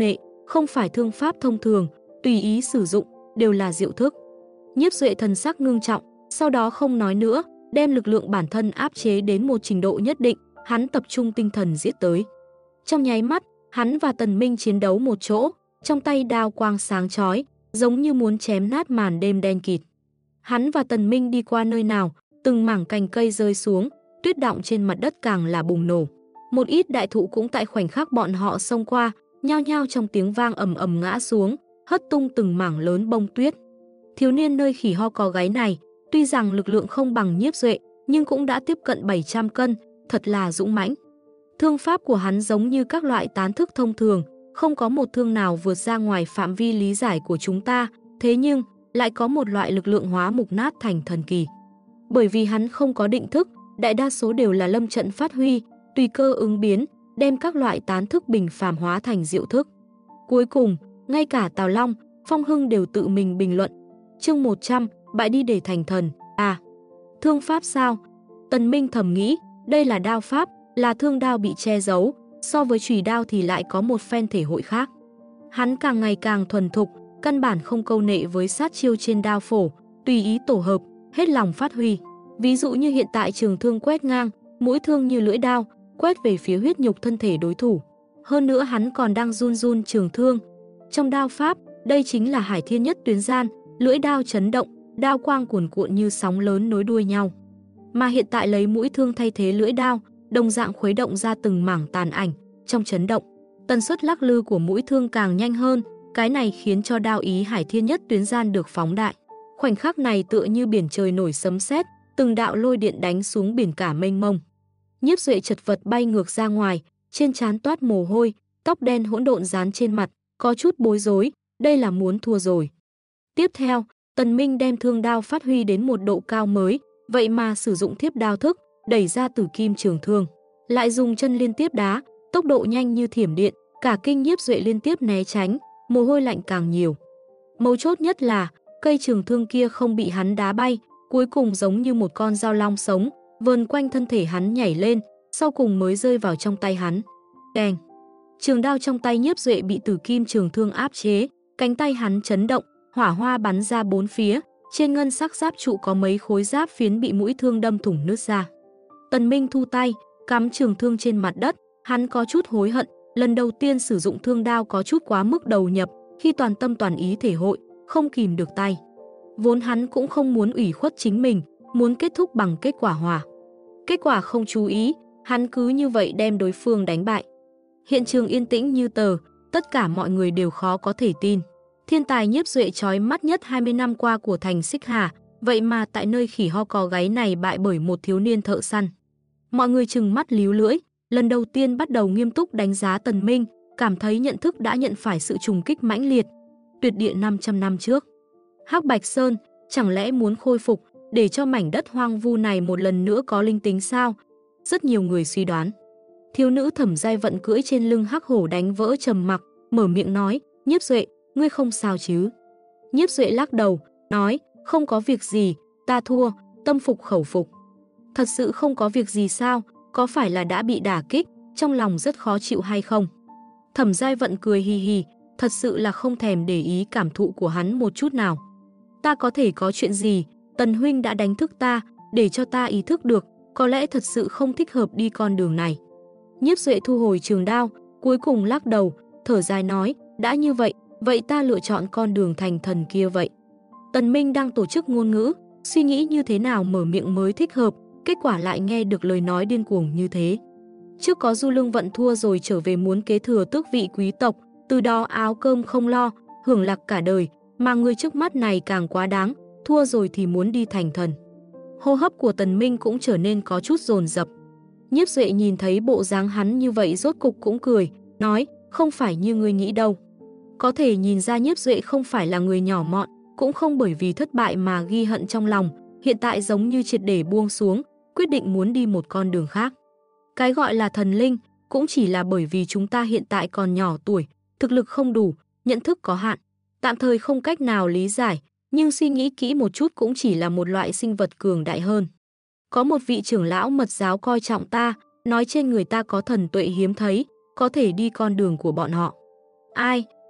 không phải thương pháp thông thường, tùy ý sử dụng, đều là diệu thức. Nhiếp Duệ thần sắc ngưng trọng, sau đó không nói nữa, đem lực lượng bản thân áp chế đến một trình độ nhất định, hắn tập trung tinh thần giết tới. Trong nháy mắt, hắn và Tần Minh chiến đấu một chỗ, trong tay đao quang sáng chói, giống như muốn chém nát màn đêm đen kịt. Hắn và Tần Minh đi qua nơi nào, từng mảng cành cây rơi xuống, tuyết đọng trên mặt đất càng là bùng nổ. Một ít đại thụ cũng tại khoảnh khắc bọn họ xông qua, nhao nhao trong tiếng vang ầm ầm ngã xuống, hất tung từng mảng lớn bông tuyết. Thiếu niên nơi khỉ ho có gáy này, tuy rằng lực lượng không bằng Nhiếp Duệ, nhưng cũng đã tiếp cận 700 cân, thật là dũng mãnh. Thương pháp của hắn giống như các loại tán thức thông thường, không có một thương nào vượt ra ngoài phạm vi lý giải của chúng ta, thế nhưng lại có một loại lực lượng hóa mục nát thành thần kỳ. Bởi vì hắn không có định thức, đại đa số đều là lâm trận phát huy, tùy cơ ứng biến, đem các loại tán thức bình phàm hóa thành diệu thức. Cuối cùng, ngay cả Tào Long, Phong Hưng đều tự mình bình luận. Chương 100, bại đi để thành thần. À, thương pháp sao? Tần Minh thầm nghĩ, đây là đao pháp, là thương đao bị che giấu, so với chùy đao thì lại có một phen thể hội khác. Hắn càng ngày càng thuần thục, căn bản không câu nệ với sát chiêu trên đao phổ, tùy ý tổ hợp, hết lòng phát huy. Ví dụ như hiện tại trường thương quét ngang, mũi thương như lưỡi đao, quét về phía huyết nhục thân thể đối thủ. Hơn nữa hắn còn đang run run trường thương. Trong đao pháp, đây chính là hải thiên nhất tuyến gian, lưỡi đao chấn động, đao quang cuồn cuộn như sóng lớn nối đuôi nhau. Mà hiện tại lấy mũi thương thay thế lưỡi đao, đồng dạng khuấy động ra từng mảng tàn ảnh, trong chấn động. Tần suất lắc lư của mũi thương càng nhanh hơn, cái này khiến cho đao ý hải thiên nhất tuyến gian được phóng đại. Khoảnh khắc này tựa như biển trời nổi sấm sét, từng đạo lôi điện đánh xuống biển cả mênh mông. Nhiếp Duệ chật vật bay ngược ra ngoài, trên trán toát mồ hôi, tóc đen hỗn độn dán trên mặt, có chút bối rối, đây là muốn thua rồi. Tiếp theo, Tần Minh đem thương đao phát huy đến một độ cao mới, vậy mà sử dụng thiếp đao thức, đẩy ra tử kim trường thương. Lại dùng chân liên tiếp đá, tốc độ nhanh như thiểm điện, cả kinh Nhiếp Duệ liên tiếp né tránh, mồ hôi lạnh càng nhiều. Mấu chốt nhất là, cây trường thương kia không bị hắn đá bay, cuối cùng giống như một con dao long sống, vờn quanh thân thể hắn nhảy lên, sau cùng mới rơi vào trong tay hắn. Keng! Trường đao trong tay Nhiếp Duệ bị tử kim trường thương áp chế, cánh tay hắn chấn động, hỏa hoa bắn ra bốn phía, trên ngân sắc giáp trụ có mấy khối giáp phiến bị mũi thương đâm thủng nứt ra. Tần Minh thu tay, cắm trường thương trên mặt đất, hắn có chút hối hận, lần đầu tiên sử dụng thương đao có chút quá mức đầu nhập, khi toàn tâm toàn ý thể hội, không kìm được tay. Vốn hắn cũng không muốn ủy khuất chính mình, muốn kết thúc bằng kết quả hòa. Kết quả không chú ý, hắn cứ như vậy đem đối phương đánh bại. Hiện trường yên tĩnh như tờ, tất cả mọi người đều khó có thể tin. Thiên tài Nhiếp Duệ chói mắt nhất 20 năm qua của thành Xích Hà, vậy mà tại nơi khỉ ho có gáy này bại bởi một thiếu niên thợ săn. Mọi người trừng mắt líu lưỡi, lần đầu tiên bắt đầu nghiêm túc đánh giá Tần Minh, cảm thấy nhận thức đã nhận phải sự trùng kích mãnh liệt. Tuyệt địa 500 năm trước. Hắc Bạch Sơn, chẳng lẽ muốn khôi phục, để cho mảnh đất hoang vu này một lần nữa có linh tính sao? Rất nhiều người suy đoán. Thiếu nữ Thẩm Giai Vận cưỡi trên lưng hắc hổ đánh vỡ trầm mặc, mở miệng nói, Nhiếp Duệ, ngươi không sao chứ? Nhiếp Duệ lắc đầu, nói, không có việc gì, ta thua, tâm phục khẩu phục. Thật sự không có việc gì sao, có phải là đã bị đả kích, trong lòng rất khó chịu hay không? Thẩm Giai Vận cười hì hì, thật sự là không thèm để ý cảm thụ của hắn một chút nào. Ta có thể có chuyện gì, Tần huynh đã đánh thức ta, để cho ta ý thức được, có lẽ thật sự không thích hợp đi con đường này. Nhiếp Duệ thu hồi trường đao, cuối cùng lắc đầu, thở dài nói, đã như vậy, vậy ta lựa chọn con đường thành thần kia vậy. Tần Minh đang tổ chức ngôn ngữ, suy nghĩ như thế nào mở miệng mới thích hợp, kết quả lại nghe được lời nói điên cuồng như thế. Trước có Du Lương Vận thua rồi trở về muốn kế thừa tước vị quý tộc, từ đó áo cơm không lo, hưởng lạc cả đời, mà người trước mắt này càng quá đáng, thua rồi thì muốn đi thành thần. Hô hấp của Tần Minh cũng trở nên có chút dồn dập. Nhiếp Duệ nhìn thấy bộ dáng hắn như vậy rốt cục cũng cười, nói, không phải như ngươi nghĩ đâu. Có thể nhìn ra Nhiếp Duệ không phải là người nhỏ mọn, cũng không bởi vì thất bại mà ghi hận trong lòng, hiện tại giống như triệt để buông xuống, quyết định muốn đi một con đường khác. Cái gọi là thần linh, cũng chỉ là bởi vì chúng ta hiện tại còn nhỏ tuổi, thực lực không đủ, nhận thức có hạn, tạm thời không cách nào lý giải, nhưng suy nghĩ kỹ một chút cũng chỉ là một loại sinh vật cường đại hơn. Có một vị trưởng lão mật giáo coi trọng ta, nói trên người ta có thần tuệ hiếm thấy, có thể đi con đường của bọn họ. Ai,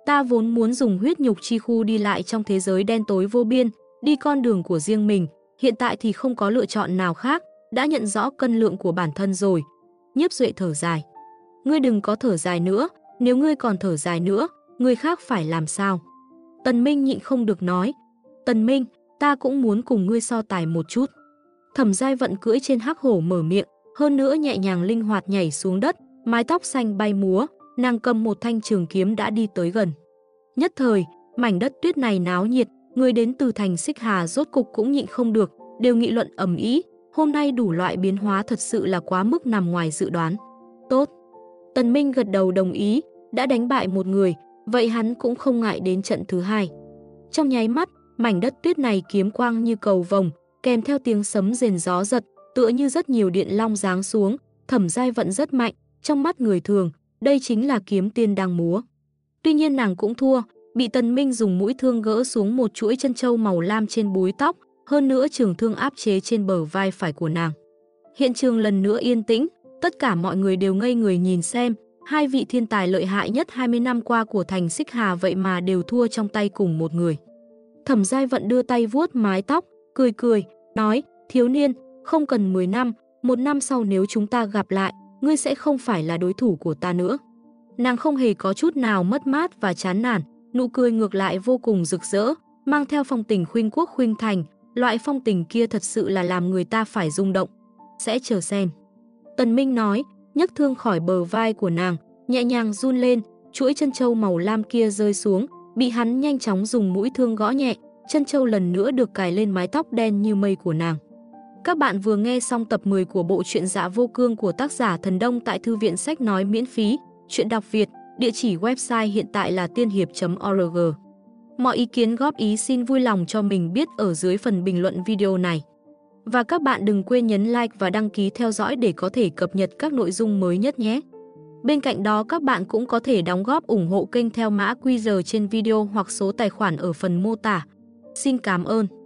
Ta vốn muốn dùng huyết nhục chi khu đi lại trong thế giới đen tối vô biên, đi con đường của riêng mình, hiện tại thì không có lựa chọn nào khác, đã nhận rõ cân lượng của bản thân rồi. Nhiếp Duệ thở dài. Ngươi đừng có thở dài nữa, nếu ngươi còn thở dài nữa, người khác phải làm sao? Tần Minh nhịn không được nói. Tần Minh, ta cũng muốn cùng ngươi so tài một chút. Thẩm Giai Vận cưỡi trên hắc hổ mở miệng, hơn nữa nhẹ nhàng linh hoạt nhảy xuống đất, mái tóc xanh bay múa, nàng cầm một thanh trường kiếm đã đi tới gần. Nhất thời, mảnh đất tuyết này náo nhiệt, người đến từ thành Xích Hà rốt cục cũng nhịn không được, đều nghị luận ầm ĩ. Hôm nay đủ loại biến hóa thật sự là quá mức nằm ngoài dự đoán. Tốt. Tần Minh gật đầu đồng ý, đã đánh bại một người, vậy hắn cũng không ngại đến trận thứ hai. Trong nháy mắt, mảnh đất tuyết này kiếm quang như cầu vồng, kèm theo tiếng sấm rền gió giật, tựa như rất nhiều điện long giáng xuống. Thẩm Giai Vận rất mạnh, trong mắt người thường, đây chính là kiếm tiên đang múa. Tuy nhiên nàng cũng thua, bị Tần Minh dùng mũi thương gỡ xuống một chuỗi chân châu màu lam trên búi tóc, hơn nữa trường thương áp chế trên bờ vai phải của nàng. Hiện trường lần nữa yên tĩnh, tất cả mọi người đều ngây người nhìn xem, hai vị thiên tài lợi hại nhất 20 năm qua của thành Xích Hà vậy mà đều thua trong tay cùng một người. Thẩm Giai Vận đưa tay vuốt mái tóc, cười cười, nói, thiếu niên, không cần 10 năm, 1 năm sau nếu chúng ta gặp lại, ngươi sẽ không phải là đối thủ của ta nữa. Nàng không hề có chút nào mất mát và chán nản, nụ cười ngược lại vô cùng rực rỡ, mang theo phong tình khuynh quốc khuynh thành, loại phong tình kia thật sự là làm người ta phải rung động. Sẽ chờ xem. Tần Minh nói, nhấc thương khỏi bờ vai của nàng, nhẹ nhàng run lên, chuỗi chân châu màu lam kia rơi xuống, bị hắn nhanh chóng dùng mũi thương gõ nhẹ, chân châu lần nữa được cài lên mái tóc đen như mây của nàng. Các bạn vừa nghe xong tập 10 của bộ truyện Dạ Vô Cương của tác giả Thần Đông tại thư viện sách nói miễn phí, truyện đọc Việt, địa chỉ website hiện tại là tiên hiệp.org. Mọi ý kiến góp ý xin vui lòng cho mình biết ở dưới phần bình luận video này. Và các bạn đừng quên nhấn like và đăng ký theo dõi để có thể cập nhật các nội dung mới nhất nhé. Bên cạnh đó các bạn cũng có thể đóng góp ủng hộ kênh theo mã QR trên video hoặc số tài khoản ở phần mô tả. Xin cảm ơn.